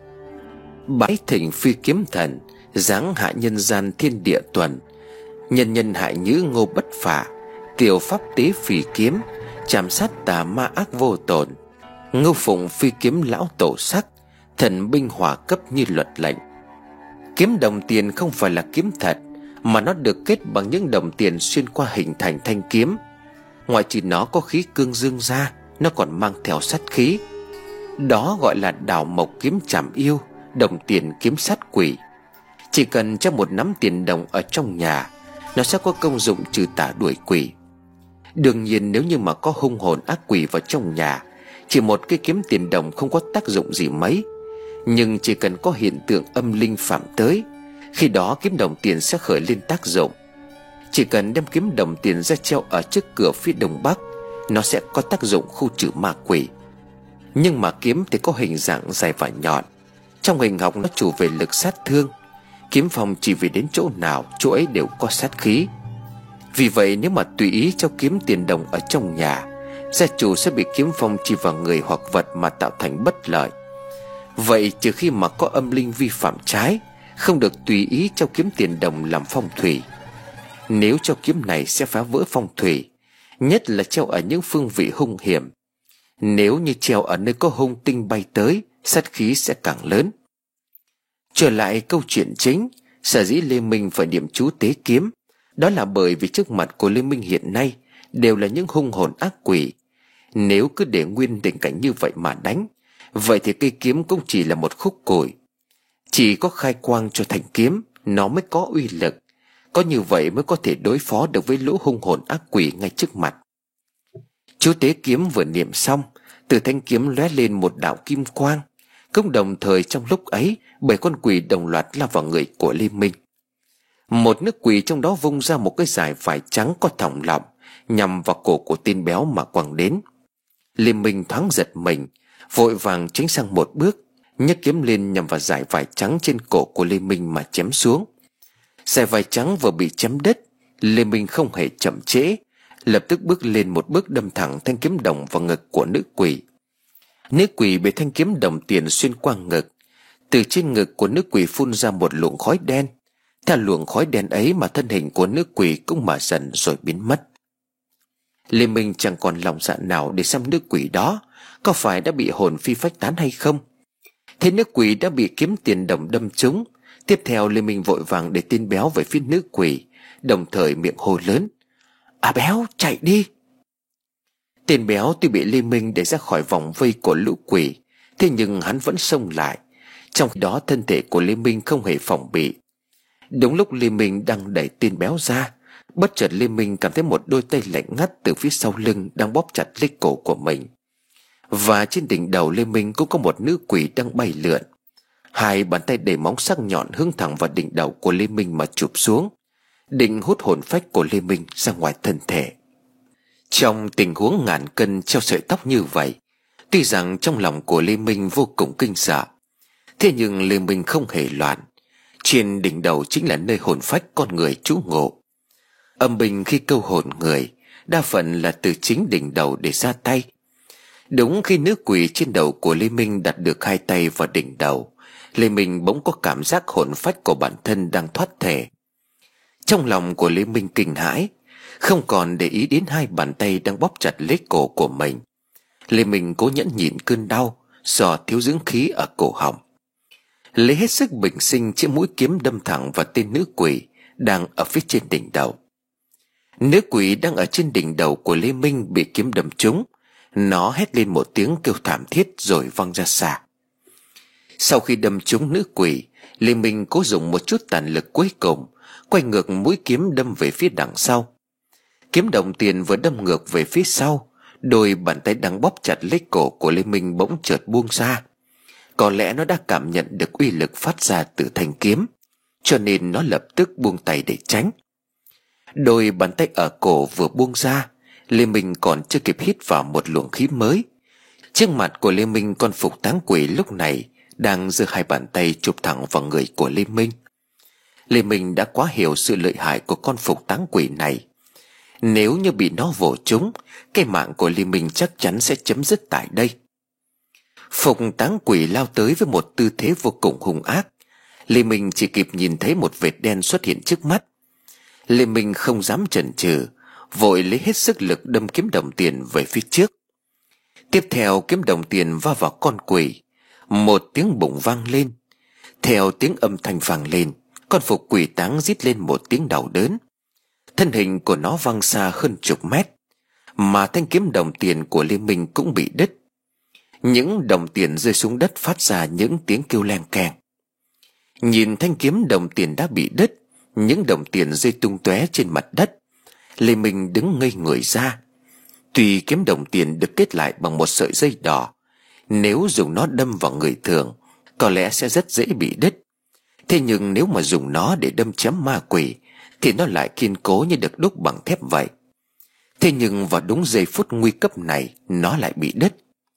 Bái thỉnh phi kiếm thần, giáng hạ nhân gian thiên địa tuần. Nhân nhân hại nhữ ngô bất phả, tiểu pháp tế phỉ kiếm, chạm sát tà ma ác vô tồn. Ngô phụng phi kiếm lão tổ sắc, thần binh hỏa cấp như luật lệnh. Kiếm đồng tiền không phải là kiếm thật, mà nó được kết bằng những đồng tiền xuyên qua hình thành thanh kiếm. Ngoài trừ nó có khí cương dương ra, nó còn mang theo sát khí. Đó gọi là đào mộc kiếm chảm yêu, đồng tiền kiếm sát quỷ. Chỉ cần cho một nắm tiền đồng ở trong nhà, nó sẽ có công dụng trừ tà đuổi quỷ. Đương nhiên nếu như mà có hung hồn ác quỷ vào trong nhà, chỉ một cái kiếm tiền đồng không có tác dụng gì mấy. Nhưng chỉ cần có hiện tượng âm linh phạm tới, khi đó kiếm đồng tiền sẽ khởi lên tác dụng. Chỉ cần đem kiếm đồng tiền ra treo ở trước cửa phía đông bắc, nó sẽ có tác dụng khu trừ ma quỷ. Nhưng mà kiếm thì có hình dạng dài và nhọn, trong hình học nó chủ về lực sát thương. Kiếm phong chỉ về đến chỗ nào, chỗ ấy đều có sát khí. Vì vậy nếu mà tùy ý cho kiếm tiền đồng ở trong nhà, gia chủ sẽ bị kiếm phong chỉ vào người hoặc vật mà tạo thành bất lợi. Vậy trừ khi mà có âm linh vi phạm trái, không được tùy ý cho kiếm tiền đồng làm phong thủy. Nếu cho kiếm này sẽ phá vỡ phong thủy, nhất là treo ở những phương vị hung hiểm. Nếu như treo ở nơi có hung tinh bay tới, sát khí sẽ càng lớn. Trở lại câu chuyện chính, sở dĩ Lê Minh phải niệm chú tế kiếm, đó là bởi vì trước mặt của Lê Minh hiện nay đều là những hung hồn ác quỷ. Nếu cứ để nguyên tình cảnh như vậy mà đánh, vậy thì cây kiếm cũng chỉ là một khúc củi. Chỉ có khai quang cho thành kiếm, nó mới có uy lực. Có như vậy mới có thể đối phó được với lũ hung hồn ác quỷ ngay trước mặt. Chú tế kiếm vừa niệm xong, từ thanh kiếm lóe lên một đạo kim quang. Cũng đồng thời trong lúc ấy, bảy con quỷ đồng loạt lao vào người của Lê Minh. Một nước quỷ trong đó vung ra một cái dải vải trắng có thòng lọng, nhằm vào cổ của tên béo mà quăng đến. Lê Minh thoáng giật mình, vội vàng tránh sang một bước, nhấc kiếm lên nhằm vào dải vải trắng trên cổ của Lê Minh mà chém xuống. Dải vải trắng vừa bị chém đứt, Lê Minh không hề chậm trễ, lập tức bước lên một bước đâm thẳng thanh kiếm đồng vào ngực của nữ quỷ. Nữ quỷ bị thanh kiếm đồng tiền xuyên qua ngực. Từ trên ngực của nữ quỷ phun ra một luồng khói đen. Theo luồng khói đen ấy mà thân hình của nữ quỷ cũng mở dần rồi biến mất. Lê Minh chẳng còn lòng dạ nào để xem nữ quỷ đó có phải đã bị hồn phi phách tán hay không. Thế nữ quỷ đã bị kiếm tiền đồng đâm trúng. Tiếp theo Lê Minh vội vàng để tên béo về phía nữ quỷ, đồng thời miệng hô lớn: "À béo, chạy đi!" Tên béo tuy bị Lê Minh để ra khỏi vòng vây của lũ quỷ, thế nhưng hắn vẫn xông lại. Trong khi đó thân thể của Lê Minh không hề phòng bị. Đúng lúc Lê Minh đang đẩy tên béo ra, bất chợt Lê Minh cảm thấy một đôi tay lạnh ngắt từ phía sau lưng đang bóp chặt lấy cổ của mình. Và trên đỉnh đầu Lê Minh cũng có một nữ quỷ đang bay lượn. Hai bàn tay đầy móng sắc nhọn hướng thẳng vào đỉnh đầu của Lê Minh mà chụp xuống, định hút hồn phách của Lê Minh ra ngoài thân thể. Trong tình huống ngàn cân treo sợi tóc như vậy, tuy rằng trong lòng của Lê Minh vô cùng kinh sợ, thế nhưng Lê Minh không hề loạn. Trên đỉnh đầu chính là nơi hồn phách con người trú ngụ. Âm binh khi câu hồn người, đa phần là từ chính đỉnh đầu để ra tay. Đúng khi nữ quỷ trên đầu của Lê Minh đặt được hai tay vào đỉnh đầu, Lê Minh bỗng có cảm giác hồn phách của bản thân đang thoát thể. Trong lòng của Lê Minh kinh hãi, không còn để ý đến hai bàn tay đang bóp chặt lấy cổ của mình. Lê Minh cố nhẫn nhịn cơn đau do thiếu dưỡng khí ở cổ họng, lấy hết sức bình sinh chĩa mũi kiếm đâm thẳng vào tên nữ quỷ đang ở phía trên đỉnh đầu. Nữ quỷ đang ở trên đỉnh đầu của Lê Minh bị kiếm đâm trúng, nó hét lên một tiếng kêu thảm thiết rồi văng ra xa. Sau khi đâm trúng nữ quỷ, Lê Minh cố dùng một chút tàn lực cuối cùng, quay ngược mũi kiếm đâm về phía đằng sau. Kiếm đồng tiền vừa đâm ngược về phía sau, đôi bàn tay đang bóp chặt lấy cổ của Lê Minh bỗng chợt buông ra. Có lẽ nó đã cảm nhận được uy lực phát ra từ thanh kiếm, cho nên nó lập tức buông tay để tránh. Đôi bàn tay ở cổ vừa buông ra, Lê Minh còn chưa kịp hít vào một luồng khí mới. Trước mặt của Lê Minh, con phục táng quỷ lúc này đang giơ hai bàn tay chụp thẳng vào người của Lê Minh. Lê Minh đã quá hiểu sự lợi hại của con phục táng quỷ này. Nếu như bị nó vồ trúng, cái mạng của Lê Minh chắc chắn sẽ chấm dứt tại đây. Phục táng quỷ lao tới với một tư thế vô cùng hung ác. Lê Minh chỉ kịp nhìn thấy một vệt đen xuất hiện trước mắt. Lê Minh không dám chần chừ, vội lấy hết sức lực đâm kiếm đồng tiền về phía trước. Tiếp theo kiếm đồng tiền va vào con quỷ, một tiếng bụng vang lên. Theo tiếng âm thanh vang lên, con phục quỷ táng rít lên một tiếng đau đớn. Thân hình của nó văng xa hơn chục mét, mà thanh kiếm đồng tiền của Lê Minh cũng bị đứt. Những đồng tiền rơi xuống đất phát ra những tiếng kêu leng keng. Nhìn thanh kiếm đồng tiền đã bị đứt, những đồng tiền rơi tung tóe trên mặt đất, Lê Minh đứng ngây người ra. Tuy kiếm đồng tiền được kết lại bằng một sợi dây đỏ, nếu dùng nó đâm vào người thường, có lẽ sẽ rất dễ bị đứt. Thế nhưng nếu mà dùng nó để đâm chém ma quỷ, thì nó lại kiên cố như được đúc bằng thép vậy. Thế nhưng vào đúng giây phút nguy cấp này, nó lại bị đứt.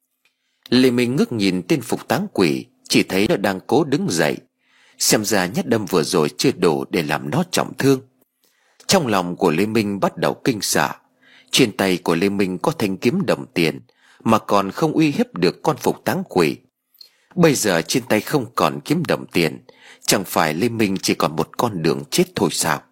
Lê Minh ngước nhìn tên phục táng quỷ, chỉ thấy nó đang cố đứng dậy. Xem ra nhát đâm vừa rồi chưa đủ để làm nó trọng thương. Trong lòng của Lê Minh bắt đầu kinh sợ. Trên tay của Lê Minh có thanh kiếm đồng tiền, mà còn không uy hiếp được con phục táng quỷ. Bây giờ trên tay không còn kiếm đồng tiền, chẳng phải Lê Minh chỉ còn một con đường chết thôi sao?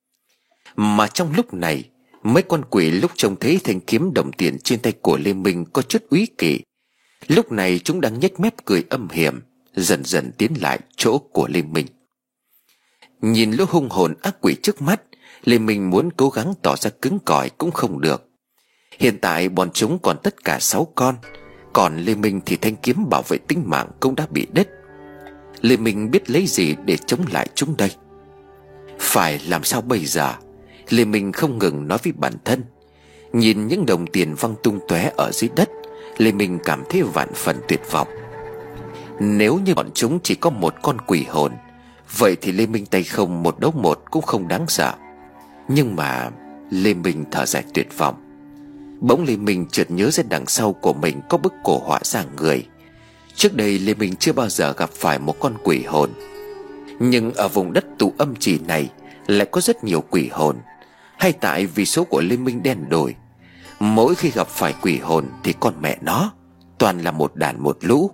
Mà trong lúc này, mấy con quỷ lúc trông thấy thanh kiếm đồng tiền trên tay của Lê Minh có chút úy kỵ, lúc này chúng đang nhếch mép cười âm hiểm, dần dần tiến lại chỗ của Lê Minh. Nhìn lũ hung hồn ác quỷ trước mắt, Lê Minh muốn cố gắng tỏ ra cứng cỏi cũng không được. Hiện tại bọn chúng còn tất cả sáu con, còn Lê Minh thì thanh kiếm bảo vệ tính mạng cũng đã bị đứt. Lê Minh biết lấy gì để chống lại chúng đây? Phải làm sao bây giờ? Lê Minh không ngừng nói với bản thân. Nhìn những đồng tiền văng tung tóe ở dưới đất, Lê Minh cảm thấy vạn phần tuyệt vọng. Nếu như bọn chúng chỉ có một con quỷ hồn, vậy thì Lê Minh tay không một đấu một cũng không đáng sợ. Nhưng mà Lê Minh thở dài tuyệt vọng. Bỗng Lê Minh chợt nhớ ra đằng sau của mình có bức cổ họa dạng người. Trước đây Lê Minh chưa bao giờ gặp phải một con quỷ hồn, nhưng ở vùng đất tù âm chỉ này lại có rất nhiều quỷ hồn. Hay tại vì số của Lê Minh đen đủi, mỗi khi gặp phải quỷ hồn thì con mẹ nó toàn là một đàn một lũ.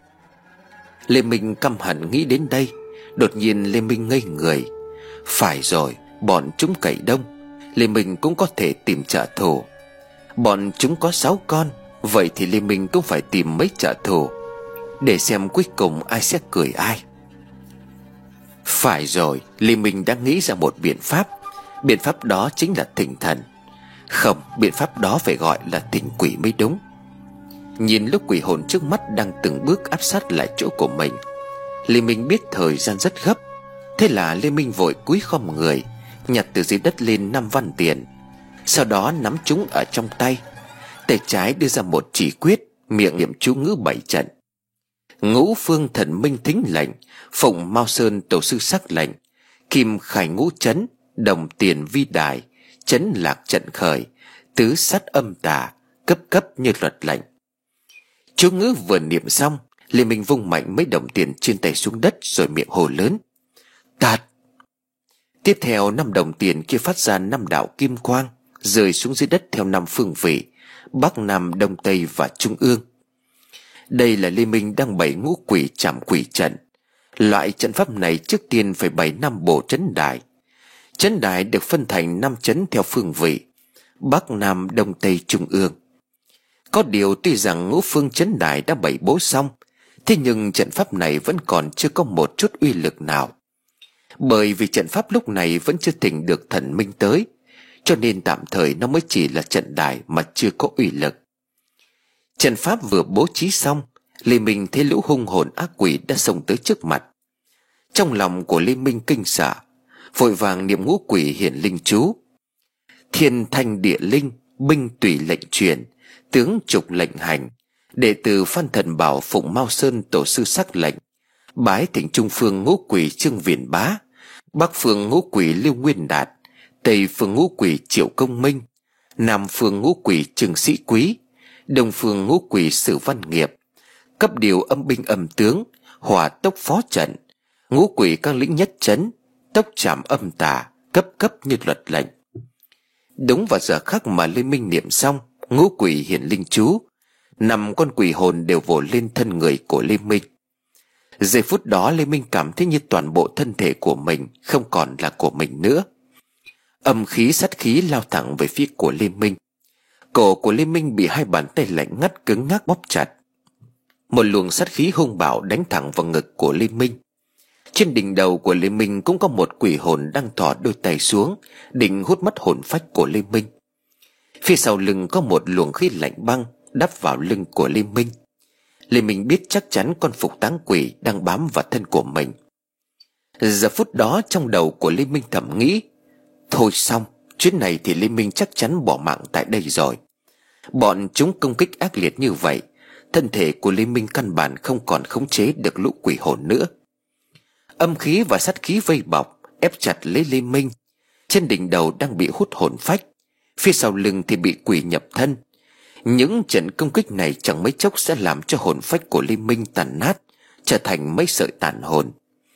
Lê Minh căm hận nghĩ đến đây, đột nhiên Lê Minh ngây người. Phải rồi, bọn chúng cày đông, Lê Minh cũng có thể tìm trợ thủ. Bọn chúng có sáu con, vậy thì Lê Minh cũng phải tìm mấy trợ thủ, để xem cuối cùng ai sẽ cười ai. Phải rồi, Lê Minh đã nghĩ ra một biện pháp. Biện pháp đó chính là thỉnh thần. Không, biện pháp đó phải gọi là thỉnh quỷ mới đúng. Nhìn lúc quỷ hồn trước mắt đang từng bước áp sát lại chỗ của mình, Lê Minh biết thời gian rất gấp. Thế là Lê Minh vội cúi khom người, nhặt từ dưới đất lên năm văn tiền, sau đó nắm chúng ở trong tay. Tay trái đưa ra một chỉ quyết, miệng niệm chú ngữ bảy trận. Ngũ phương thần minh thính lệnh, phụng Mao Sơn tổ sư sắc lệnh, kim khải ngũ chấn, đồng tiền vi đài, chấn lạc trận khởi, tứ sát âm tà, cấp cấp như luật lệnh. Chú ngữ vừa niệm xong, Lê Minh vung mạnh mấy đồng tiền trên tay xuống đất, rồi miệng hồ lớn: Tạt! Tiếp theo năm đồng tiền kia phát ra năm đạo kim quang, rơi xuống dưới đất theo năm phương vị: Bắc, Nam, Đông, Tây và Trung ương. Đây là Lê Minh đang bày ngũ quỷ trảm quỷ trận. Loại trận pháp này trước tiên phải bày năm bộ trấn đài. Trấn đài được phân thành năm trấn theo phương vị: Bắc, Nam, Đông, Tây, Trung ương. Có điều tuy rằng ngũ phương trấn đài đã bày bố xong, thế nhưng trận pháp này vẫn còn chưa có một chút uy lực nào. Bởi vì trận pháp lúc này vẫn chưa thỉnh được thần minh tới, cho nên tạm thời nó mới chỉ là trận đài mà chưa có uy lực. Trận pháp vừa bố trí xong, Lê Minh thấy lũ hung hồn ác quỷ đã xông tới trước mặt. Trong lòng của Lê Minh kinh sợ, vội vàng niệm ngũ quỷ hiển linh chú: Thiên thanh địa linh, binh tùy lệnh truyền, tướng trục lệnh hành, đệ tử Phan Thần Bảo phụng Mao Sơn tổ sư sắc lệnh, bái thỉnh Trung phương ngũ quỷ Trương Viễn Bá, Bắc phương ngũ quỷ Lưu Nguyên Đạt, Tây phương ngũ quỷ Triệu Công Minh, Nam phương ngũ quỷ Trừng Sĩ Quý, Đông phương ngũ quỷ Sử Văn Nghiệp, cấp điều âm binh âm tướng, hỏa tốc phó trận, ngũ quỷ các lĩnh nhất chấn, tốc trảm âm tà, cấp cấp như luật lệnh. Đúng vào giờ khắc mà Lê Minh niệm xong ngũ quỷ hiển linh chú, năm con quỷ hồn đều vồ lên thân người của Lê Minh. Giây phút đó Lê Minh cảm thấy như toàn bộ thân thể của mình không còn là của mình nữa. Âm khí sát khí lao thẳng về phía của Lê Minh. Cổ của Lê Minh bị hai bàn tay lạnh ngắt cứng ngắc bóp chặt. Một luồng sát khí hung bạo đánh thẳng vào ngực của Lê Minh. Trên đỉnh đầu của Lê Minh cũng có một quỷ hồn đang thò đôi tay xuống, định hút mất hồn phách của Lê Minh. Phía sau lưng có một luồng khí lạnh băng đắp vào lưng của Lê Minh. Lê Minh biết chắc chắn con phục táng quỷ đang bám vào thân của mình. Giờ phút đó trong đầu của Lê Minh thầm nghĩ: thôi xong, chuyến này thì Lê Minh chắc chắn bỏ mạng tại đây rồi. Bọn chúng công kích ác liệt như vậy, thân thể của Lê Minh căn bản không còn khống chế được lũ quỷ hồn nữa. Âm khí và sát khí vây bọc ép chặt lấy Lê Minh. Trên đỉnh đầu đang bị hút hồn phách, phía sau lưng thì bị quỷ nhập thân. Những trận công kích này chẳng mấy chốc sẽ làm cho hồn phách của Lê Minh tàn nát, trở thành mấy sợi tàn hồn.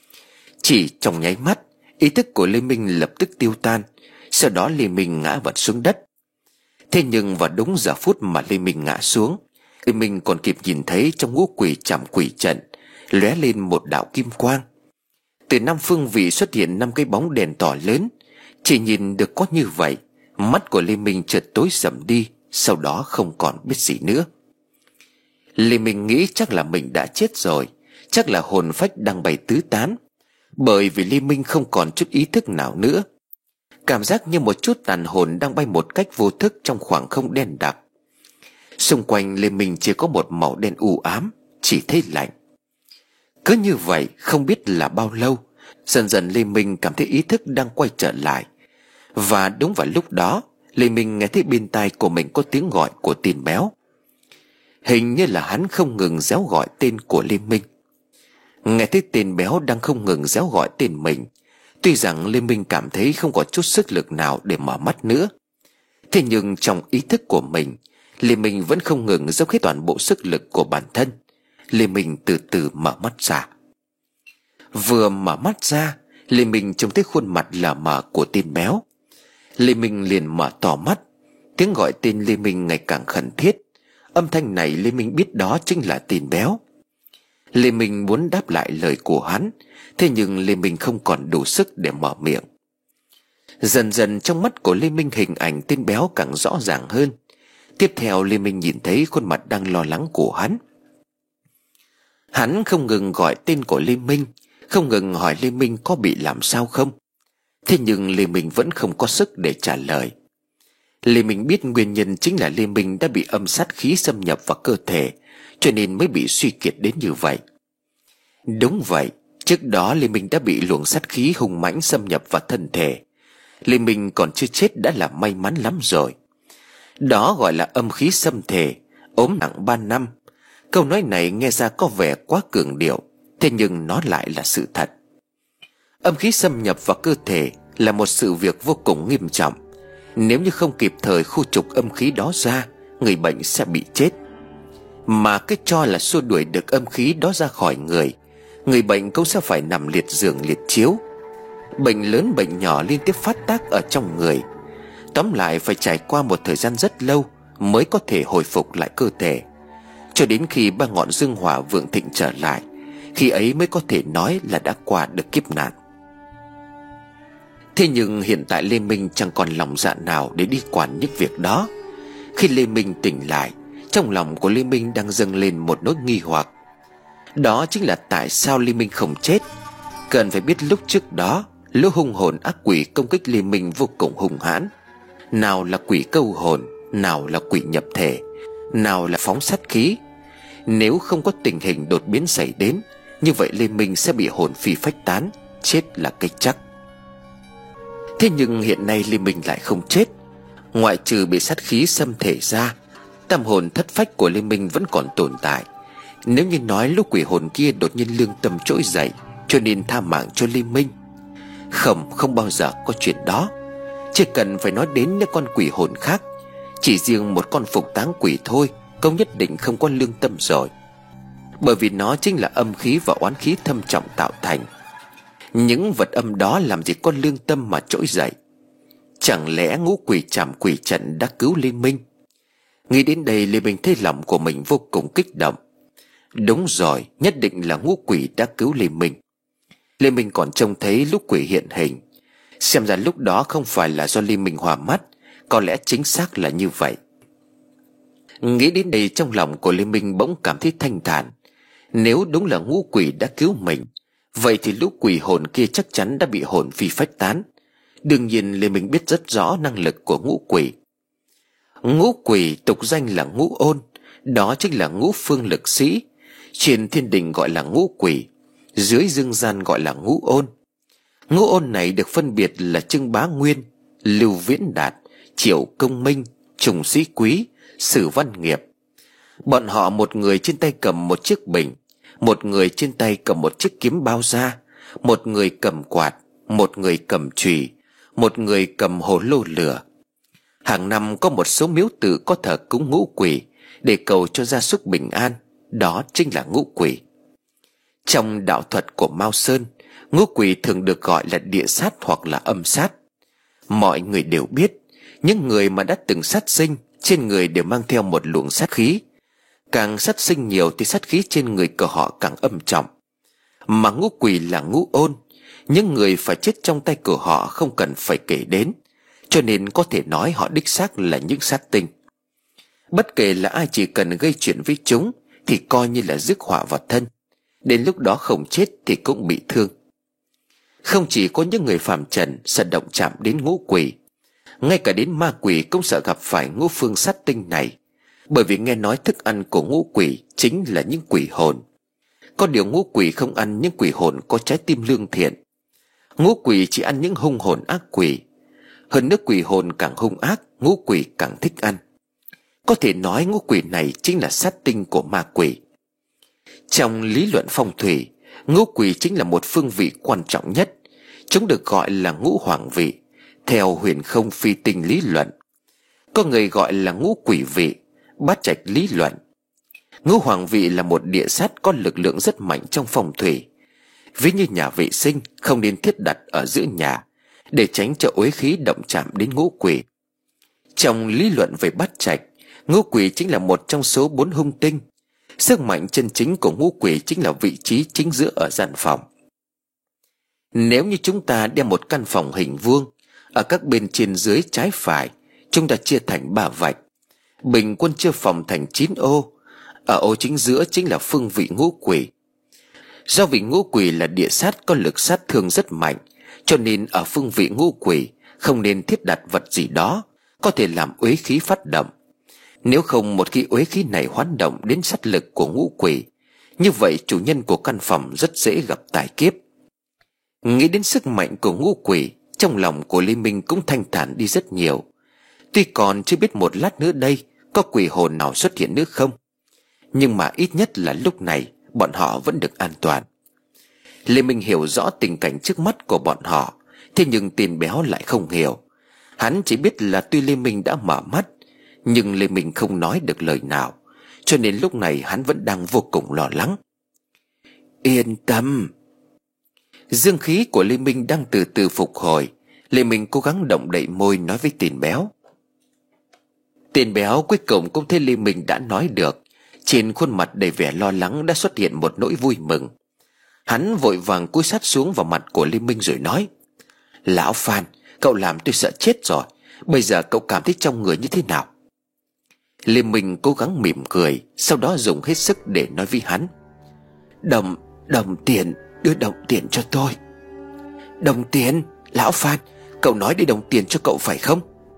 Chỉ trong nháy mắt, ý thức của Lê Minh lập tức tiêu tan. Sau đó Lê Minh ngã vật xuống đất. Thế nhưng vào đúng giờ phút mà Lê Minh ngã xuống, Lê Minh còn kịp nhìn thấy trong ngũ quỷ trảm quỷ trận lóe lên một đạo kim quang. Từ năm phương vị xuất hiện năm cái bóng đèn tỏ lớn. Chỉ nhìn được có như vậy, mắt của Lê Minh chợt tối sầm đi, sau đó không còn biết gì nữa. Lê Minh nghĩ chắc là mình đã chết rồi, chắc là hồn phách đang bay tứ tán. Bởi vì Lê Minh không còn chút ý thức nào nữa. Cảm giác như một chút tàn hồn đang bay một cách vô thức trong khoảng không đen đặc. Xung quanh Lê Minh chỉ có một màu đen u ám, chỉ thấy lạnh. Cứ như vậy không biết là bao lâu, dần dần Lê Minh cảm thấy ý thức đang quay trở lại. Và đúng vào lúc đó, Lê Minh nghe thấy bên tai của mình có tiếng gọi của tên béo. Hình như là hắn không ngừng réo gọi tên của Lê Minh. Nghe thấy tên béo đang không ngừng réo gọi tên mình, tuy rằng Lê Minh cảm thấy không có chút sức lực nào để mở mắt nữa, Thế nhưng trong ý thức của mình, Lê Minh vẫn không ngừng dốc hết toàn bộ sức lực của bản thân. Lê Minh từ từ mở mắt ra. Vừa mở mắt ra, Lê Minh trông thấy khuôn mặt lờ mờ của tên béo. Lê Minh liền mở to mắt. Tiếng gọi tên Lê Minh ngày càng khẩn thiết. Âm thanh này Lê Minh biết đó chính là tên béo. Lê Minh muốn đáp lại lời của hắn, thế nhưng Lê Minh không còn đủ sức để mở miệng. Dần dần trong mắt của Lê Minh hình ảnh tên béo càng rõ ràng hơn. Tiếp theo Lê Minh nhìn thấy khuôn mặt đang lo lắng của hắn. Hắn không ngừng gọi tên của Lê Minh, không ngừng hỏi Lê Minh có bị làm sao không. Thế nhưng Lê Minh vẫn không có sức để trả lời. Lê Minh biết nguyên nhân chính là Lê Minh đã bị âm sát khí xâm nhập vào cơ thể, cho nên mới bị suy kiệt đến như vậy. Đúng vậy, trước đó Lê Minh đã bị luồng sát khí hung mãnh xâm nhập vào thân thể. Lê Minh còn chưa chết đã là may mắn lắm rồi. Đó gọi là âm khí xâm thể, ốm nặng ba năm. Câu nói này nghe ra có vẻ quá cường điệu, thế nhưng nó lại là sự thật. Âm khí xâm nhập vào cơ thể là một sự việc vô cùng nghiêm trọng. Nếu như không kịp thời khu trục âm khí đó ra, người bệnh sẽ bị chết. Mà cái cho là xua đuổi được âm khí đó ra khỏi người, người bệnh cũng sẽ phải nằm liệt giường liệt chiếu. Bệnh lớn bệnh nhỏ liên tiếp phát tác ở trong người. Tóm lại phải trải qua một thời gian rất lâu mới có thể hồi phục lại cơ thể. Cho đến khi ba ngọn dương hỏa vượng thịnh trở lại, khi ấy mới có thể nói là đã qua được kiếp nạn. Thế nhưng hiện tại Lê Minh chẳng còn lòng dạ nào để đi quản những việc đó. Khi Lê Minh tỉnh lại, trong lòng của Lê Minh đang dâng lên một nỗi nghi hoặc. Đó chính là tại sao Lê Minh không chết. Cần phải biết lúc trước đó, lũ hung hồn ác quỷ công kích Lê Minh vô cùng hung hãn. Nào là quỷ câu hồn, nào là quỷ nhập thể, nào là phóng sát khí. Nếu không có tình hình đột biến xảy đến, như vậy Lê Minh sẽ bị hồn phi phách tán, chết là cái chắc. Thế nhưng hiện nay Lê Minh lại không chết. Ngoại trừ bị sát khí xâm thể ra, tâm hồn thất phách của Lê Minh vẫn còn tồn tại. Nếu như nói lúc quỷ hồn kia đột nhiên lương tâm trỗi dậy, cho nên tha mạng cho Lê Minh, Không, không bao giờ có chuyện đó. Chỉ cần phải nói đến những con quỷ hồn khác, chỉ riêng một con phục táng quỷ thôi cũng nhất định không có lương tâm rồi. Bởi vì nó chính là âm khí và oán khí thâm trọng tạo thành. Những vật âm đó làm gì có lương tâm mà trỗi dậy. Chẳng lẽ ngũ quỷ trảm quỷ trận đã cứu Lê Minh? Nghĩ đến đây Lê Minh thấy lòng của mình vô cùng kích động. Đúng rồi, nhất định là ngũ quỷ đã cứu Lê Minh. Lê Minh còn trông thấy lúc quỷ hiện hình. Xem ra lúc đó không phải là do Lê Minh hòa mắt, có lẽ chính xác là như vậy. Nghĩ đến đây trong lòng của Lê Minh bỗng cảm thấy thanh thản. Nếu đúng là ngũ quỷ đã cứu mình, vậy thì lũ quỷ hồn kia chắc chắn đã bị hồn phi phách tán. Đương nhiên Lê Minh biết rất rõ năng lực của ngũ quỷ. Ngũ quỷ tục danh là ngũ ôn, đó chính là ngũ phương lực sĩ. Trên thiên đình gọi là ngũ quỷ, dưới dương gian gọi là ngũ ôn. Ngũ ôn này được phân biệt là Trưng Bá Nguyên, Lưu Viễn Đạt, Triệu Công Minh, Trùng Sĩ Quý, Sử Văn Nghiệp. Bọn họ một người trên tay cầm một chiếc bình, một người trên tay cầm một chiếc kiếm bao da, một người cầm quạt, một người cầm chùy, một người cầm hồ lô lửa. Hàng năm có một số miếu tự có thờ cúng ngũ quỷ để cầu cho gia súc bình an, đó chính là ngũ quỷ. Trong đạo thuật của Mao Sơn, ngũ quỷ thường được gọi là địa sát hoặc là âm sát. Mọi người đều biết, những người mà đã từng sát sinh trên người đều mang theo một luồng sát khí. Càng sát sinh nhiều thì sát khí trên người của họ càng âm trọng. Mà ngũ quỷ là ngũ ôn, những người phải chết trong tay của họ không cần phải kể đến, cho nên có thể nói họ đích xác là những sát tinh. Bất kể là ai chỉ cần gây chuyện với chúng thì coi như là rước họa vào thân, đến lúc đó không chết thì cũng bị thương. Không chỉ có những người phàm trần sợ động chạm đến ngũ quỷ, ngay cả đến ma quỷ cũng sợ gặp phải ngũ phương sát tinh này. Bởi vì nghe nói thức ăn của ngũ quỷ chính là những quỷ hồn. Có điều ngũ quỷ không ăn những quỷ hồn có trái tim lương thiện. Ngũ quỷ chỉ ăn những hung hồn ác quỷ. Hơn nữa quỷ hồn càng hung ác, ngũ quỷ càng thích ăn. Có thể nói ngũ quỷ này chính là sát tinh của ma quỷ. Trong lý luận phong thủy, ngũ quỷ chính là một phương vị quan trọng nhất. Chúng được gọi là ngũ hoàng vị theo huyền không phi tinh lý luận. Có người gọi là ngũ quỷ vị, bát trạch lý luận. Ngũ hoàng vị là một địa sát có lực lượng rất mạnh trong phong thủy. Ví như nhà vệ sinh không nên thiết đặt ở giữa nhà, để tránh cho uế khí động chạm đến ngũ quỷ. Trong lý luận về bát trạch, ngũ quỷ chính là một trong số bốn hung tinh. Sức mạnh chân chính của ngũ quỷ chính là vị trí chính giữa ở gian phòng. Nếu như chúng ta đem một căn phòng hình vuông, ở các bên trên dưới trái phải chúng ta chia thành ba vạch, bình quân chia phòng thành chín ô. Ở ô chính giữa chính là phương vị ngũ quỷ. Do vị ngũ quỷ là địa sát có lực sát thương rất mạnh, cho nên ở phương vị ngũ quỷ không nên thiết đặt vật gì đó có thể làm uế khí phát động. Nếu không, một khi uế khí này hoán động đến sát lực của ngũ quỷ, như vậy chủ nhân của căn phòng rất dễ gặp tai kiếp. Nghĩ đến sức mạnh của ngũ quỷ, trong lòng của Lê Minh cũng thanh thản đi rất nhiều. Tuy còn chưa biết một lát nữa đây có quỷ hồn nào xuất hiện nữa không, nhưng mà ít nhất là lúc này bọn họ vẫn được an toàn. Lê Minh hiểu rõ tình cảnh trước mắt của bọn họ, thế nhưng Tiền Béo lại không hiểu. Hắn chỉ biết là tuy Lê Minh đã mở mắt, nhưng Lê Minh không nói được lời nào, cho nên lúc này hắn vẫn đang vô cùng lo lắng. Yên tâm. Dương khí của Lê Minh đang từ từ phục hồi. Lê Minh cố gắng động đậy môi nói với Tiền Béo. Tiền Béo cuối cùng cũng thấy Lê Minh đã nói được. Trên khuôn mặt đầy vẻ lo lắng đã xuất hiện một nỗi vui mừng. Hắn vội vàng cúi sát xuống vào mặt của Lê Minh rồi nói: Lão Phan, cậu làm tôi sợ chết rồi. Bây giờ cậu cảm thấy trong người như thế nào? Lê Minh cố gắng mỉm cười, sau đó dùng hết sức để nói với hắn: Đồng, đồng tiền, đưa đồng tiền cho tôi. Đồng tiền? Lão Phan, cậu nói đi đồng tiền cho cậu phải không?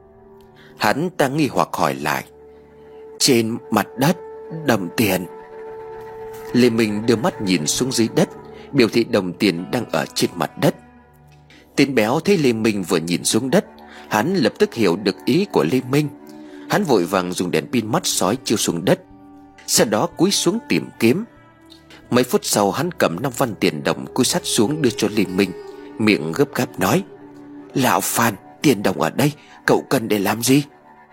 Hắn ta nghi hoặc hỏi lại: Trên mặt đất, đồng tiền. Lê Minh đưa mắt nhìn xuống dưới đất, biểu thị đồng tiền đang ở trên mặt đất. Tiền Béo thấy Lê Minh vừa nhìn xuống đất, hắn lập tức hiểu được ý của Lê Minh. Hắn vội vàng dùng đèn pin mắt sói chiếu xuống đất, sau đó cúi xuống tìm kiếm. Mấy phút sau hắn cầm năm văn tiền đồng cúi sát xuống đưa cho Lê Minh, miệng gấp gáp nói: Lão Phan, tiền đồng ở đây, cậu cần để làm gì?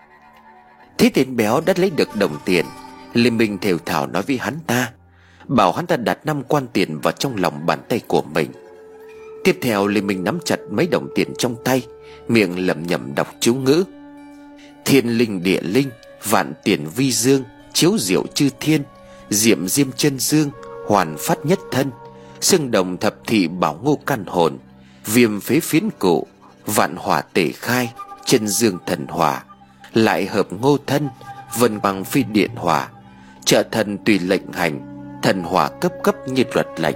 Thế Tiền Béo đã lấy được đồng tiền, Lê Minh thều thào nói với hắn ta, bảo hắn ta đặt năm quan tiền vào trong lòng bàn tay của mình. Tiếp theo Lê Minh nắm chặt mấy đồng tiền trong tay, miệng lẩm nhẩm đọc chú ngữ: Thiên linh địa linh, vạn tiền vi dương, chiếu diệu chư thiên, diệm diêm chân dương, hoàn phát nhất thân, xương đồng thập thị bảo ngô căn hồn, viêm phế phiến cụ, vạn hỏa tể khai, chân dương thần hỏa, lại hợp ngô thân, vân bằng phi điện hỏa, trợ thần tùy lệnh hành, thần hỏa cấp cấp như luật lệnh.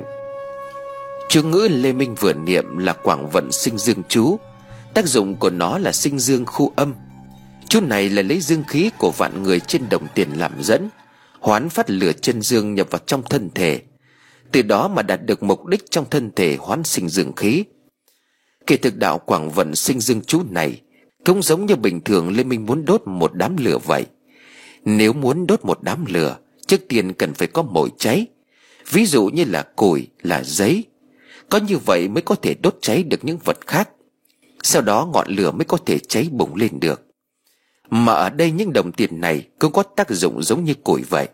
Chú ngữ Lê Minh vừa niệm là Quảng Vận Sinh Dương chú. Tác dụng của nó là sinh dương khu âm. Chú này là lấy dương khí của vạn người trên đồng tiền làm dẫn, hoán phát lửa chân dương nhập vào trong thân thể, từ đó mà đạt được mục đích trong thân thể hoán sinh dương khí. Kể thực đạo Quảng Vận Sinh Dương chú này cũng giống như bình thường Lê Minh muốn đốt một đám lửa vậy. Nếu muốn đốt một đám lửa, trước tiên cần phải có mồi cháy, ví dụ như là củi, là giấy. Có như vậy mới có thể đốt cháy được những vật khác, sau đó ngọn lửa mới có thể cháy bùng lên được. Mà ở đây những đồng tiền này cũng có tác dụng giống như củi vậy.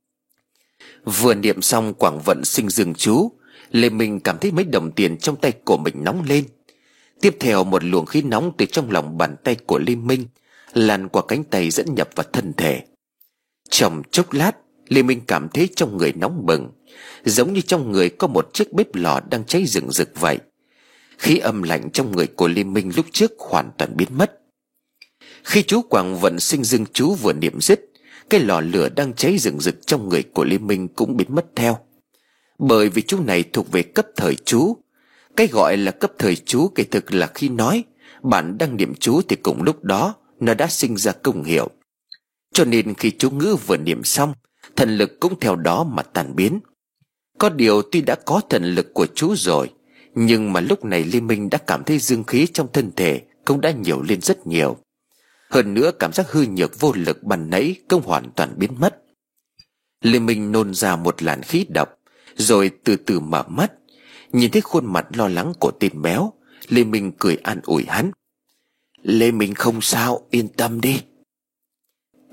Vừa niệm xong Quảng Vận Sinh Dương chú, Lê Minh cảm thấy mấy đồng tiền trong tay của mình nóng lên. Tiếp theo một luồng khí nóng từ trong lòng bàn tay của Lê Minh lan qua cánh tay dẫn nhập vào thân thể. Trong chốc lát, Lê Minh cảm thấy trong người nóng bừng, giống như trong người có một chiếc bếp lò đang cháy rừng rực vậy. Khí âm lạnh trong người của Lê Minh lúc trước hoàn toàn biến mất. Khi chú Quảng Vận Sinh Dương chú vừa niệm dứt, cái lò lửa đang cháy rừng rực trong người của Lê Minh cũng biến mất theo. Bởi vì chú này thuộc về cấp thời chú. Cái gọi là cấp thời chú kể thực là khi nói bạn đang niệm chú thì cùng lúc đó nó đã sinh ra công hiệu. Cho nên khi chú ngữ vừa niệm xong, thần lực cũng theo đó mà tan biến. Có điều tuy đã có thần lực của chú rồi, nhưng mà lúc này Lê Minh đã cảm thấy dương khí trong thân thể cũng đã nhiều lên rất nhiều. Hơn nữa cảm giác hư nhược vô lực ban nãy cũng hoàn toàn biến mất. Lê Minh nôn ra một làn khí độc, rồi từ từ mở mắt. Nhìn thấy khuôn mặt lo lắng của Tiền Béo, Lê Minh cười an ủi hắn: Lê Minh không sao, yên tâm đi.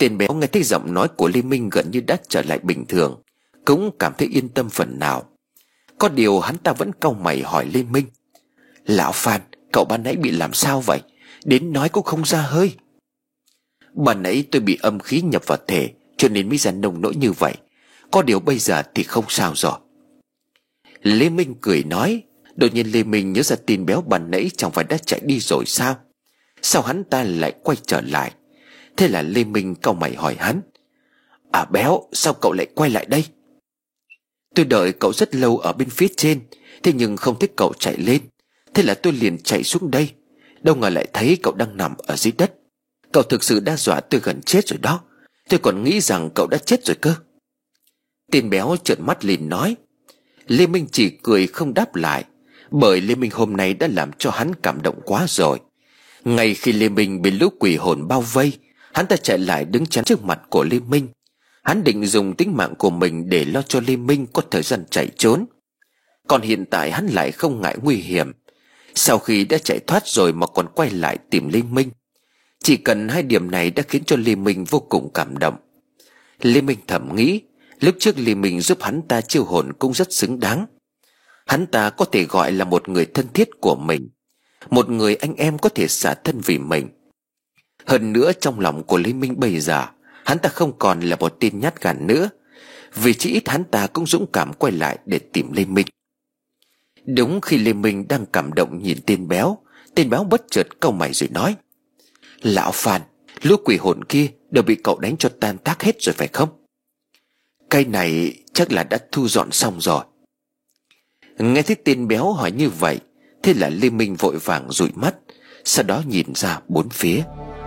Tên béo nghe thấy giọng nói của Lê Minh gần như đã trở lại bình thường, cũng cảm thấy yên tâm phần nào. Có điều hắn ta vẫn cau mày hỏi Lê Minh: Lão Phan, cậu ban nãy bị làm sao vậy? Đến nói cũng không ra hơi. Ban nãy tôi bị âm khí nhập vào thể, cho nên mới ra nông nỗi như vậy. Có điều bây giờ thì không sao rồi. Lê Minh cười nói. Đột nhiên Lê Minh nhớ ra tên béo ban nãy chẳng phải đã chạy đi rồi sao? Sao hắn ta lại quay trở lại? Thế là Lê Minh cau mày hỏi hắn: À béo, sao cậu lại quay lại đây? Tôi đợi cậu rất lâu ở bên phía trên, thế nhưng không thấy cậu chạy lên. Thế là tôi liền chạy xuống đây. Đâu ngờ lại thấy cậu đang nằm ở dưới đất. Cậu thực sự đã dọa tôi gần chết rồi đó. Tôi còn nghĩ rằng cậu đã chết rồi cơ. Tên béo trợn mắt lên nói. Lê Minh chỉ cười không đáp lại, bởi Lê Minh hôm nay đã làm cho hắn cảm động quá rồi. Ngay khi Lê Minh bị lũ quỷ hồn bao vây, hắn ta chạy lại đứng chắn trước mặt của Lê Minh. Hắn định dùng tính mạng của mình để lo cho Lê Minh có thời gian chạy trốn. Còn hiện tại hắn lại không ngại nguy hiểm. Sau khi đã chạy thoát rồi mà còn quay lại tìm Lê Minh. Chỉ cần hai điểm này đã khiến cho Lê Minh vô cùng cảm động. Lê Minh thầm nghĩ, lúc trước Lê Minh giúp hắn ta chiêu hồn cũng rất xứng đáng. Hắn ta có thể gọi là một người thân thiết của mình, một người anh em có thể xả thân vì mình. Hơn nữa trong lòng của Lê Minh bây giờ, hắn ta không còn là một tên nhát gan nữa, vì chỉ ít hắn ta cũng dũng cảm quay lại để tìm Lê Minh. Đúng khi Lê Minh đang cảm động nhìn tên béo, tên béo bất chợt cau mày rồi nói: Lão Phan, lũ quỷ hồn kia đều bị cậu đánh cho tan tác hết rồi phải không? Cái này chắc là đã thu dọn xong rồi. Nghe thấy tên béo hỏi như vậy, thế là Lê Minh vội vàng dụi mắt, sau đó nhìn ra bốn phía.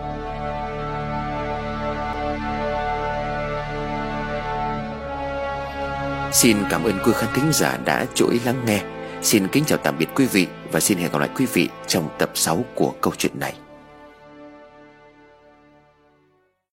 Xin cảm ơn quý khán thính giả đã chú ý lắng nghe. Xin kính chào tạm biệt quý vị và xin hẹn gặp lại quý vị trong tập sáu của câu chuyện này.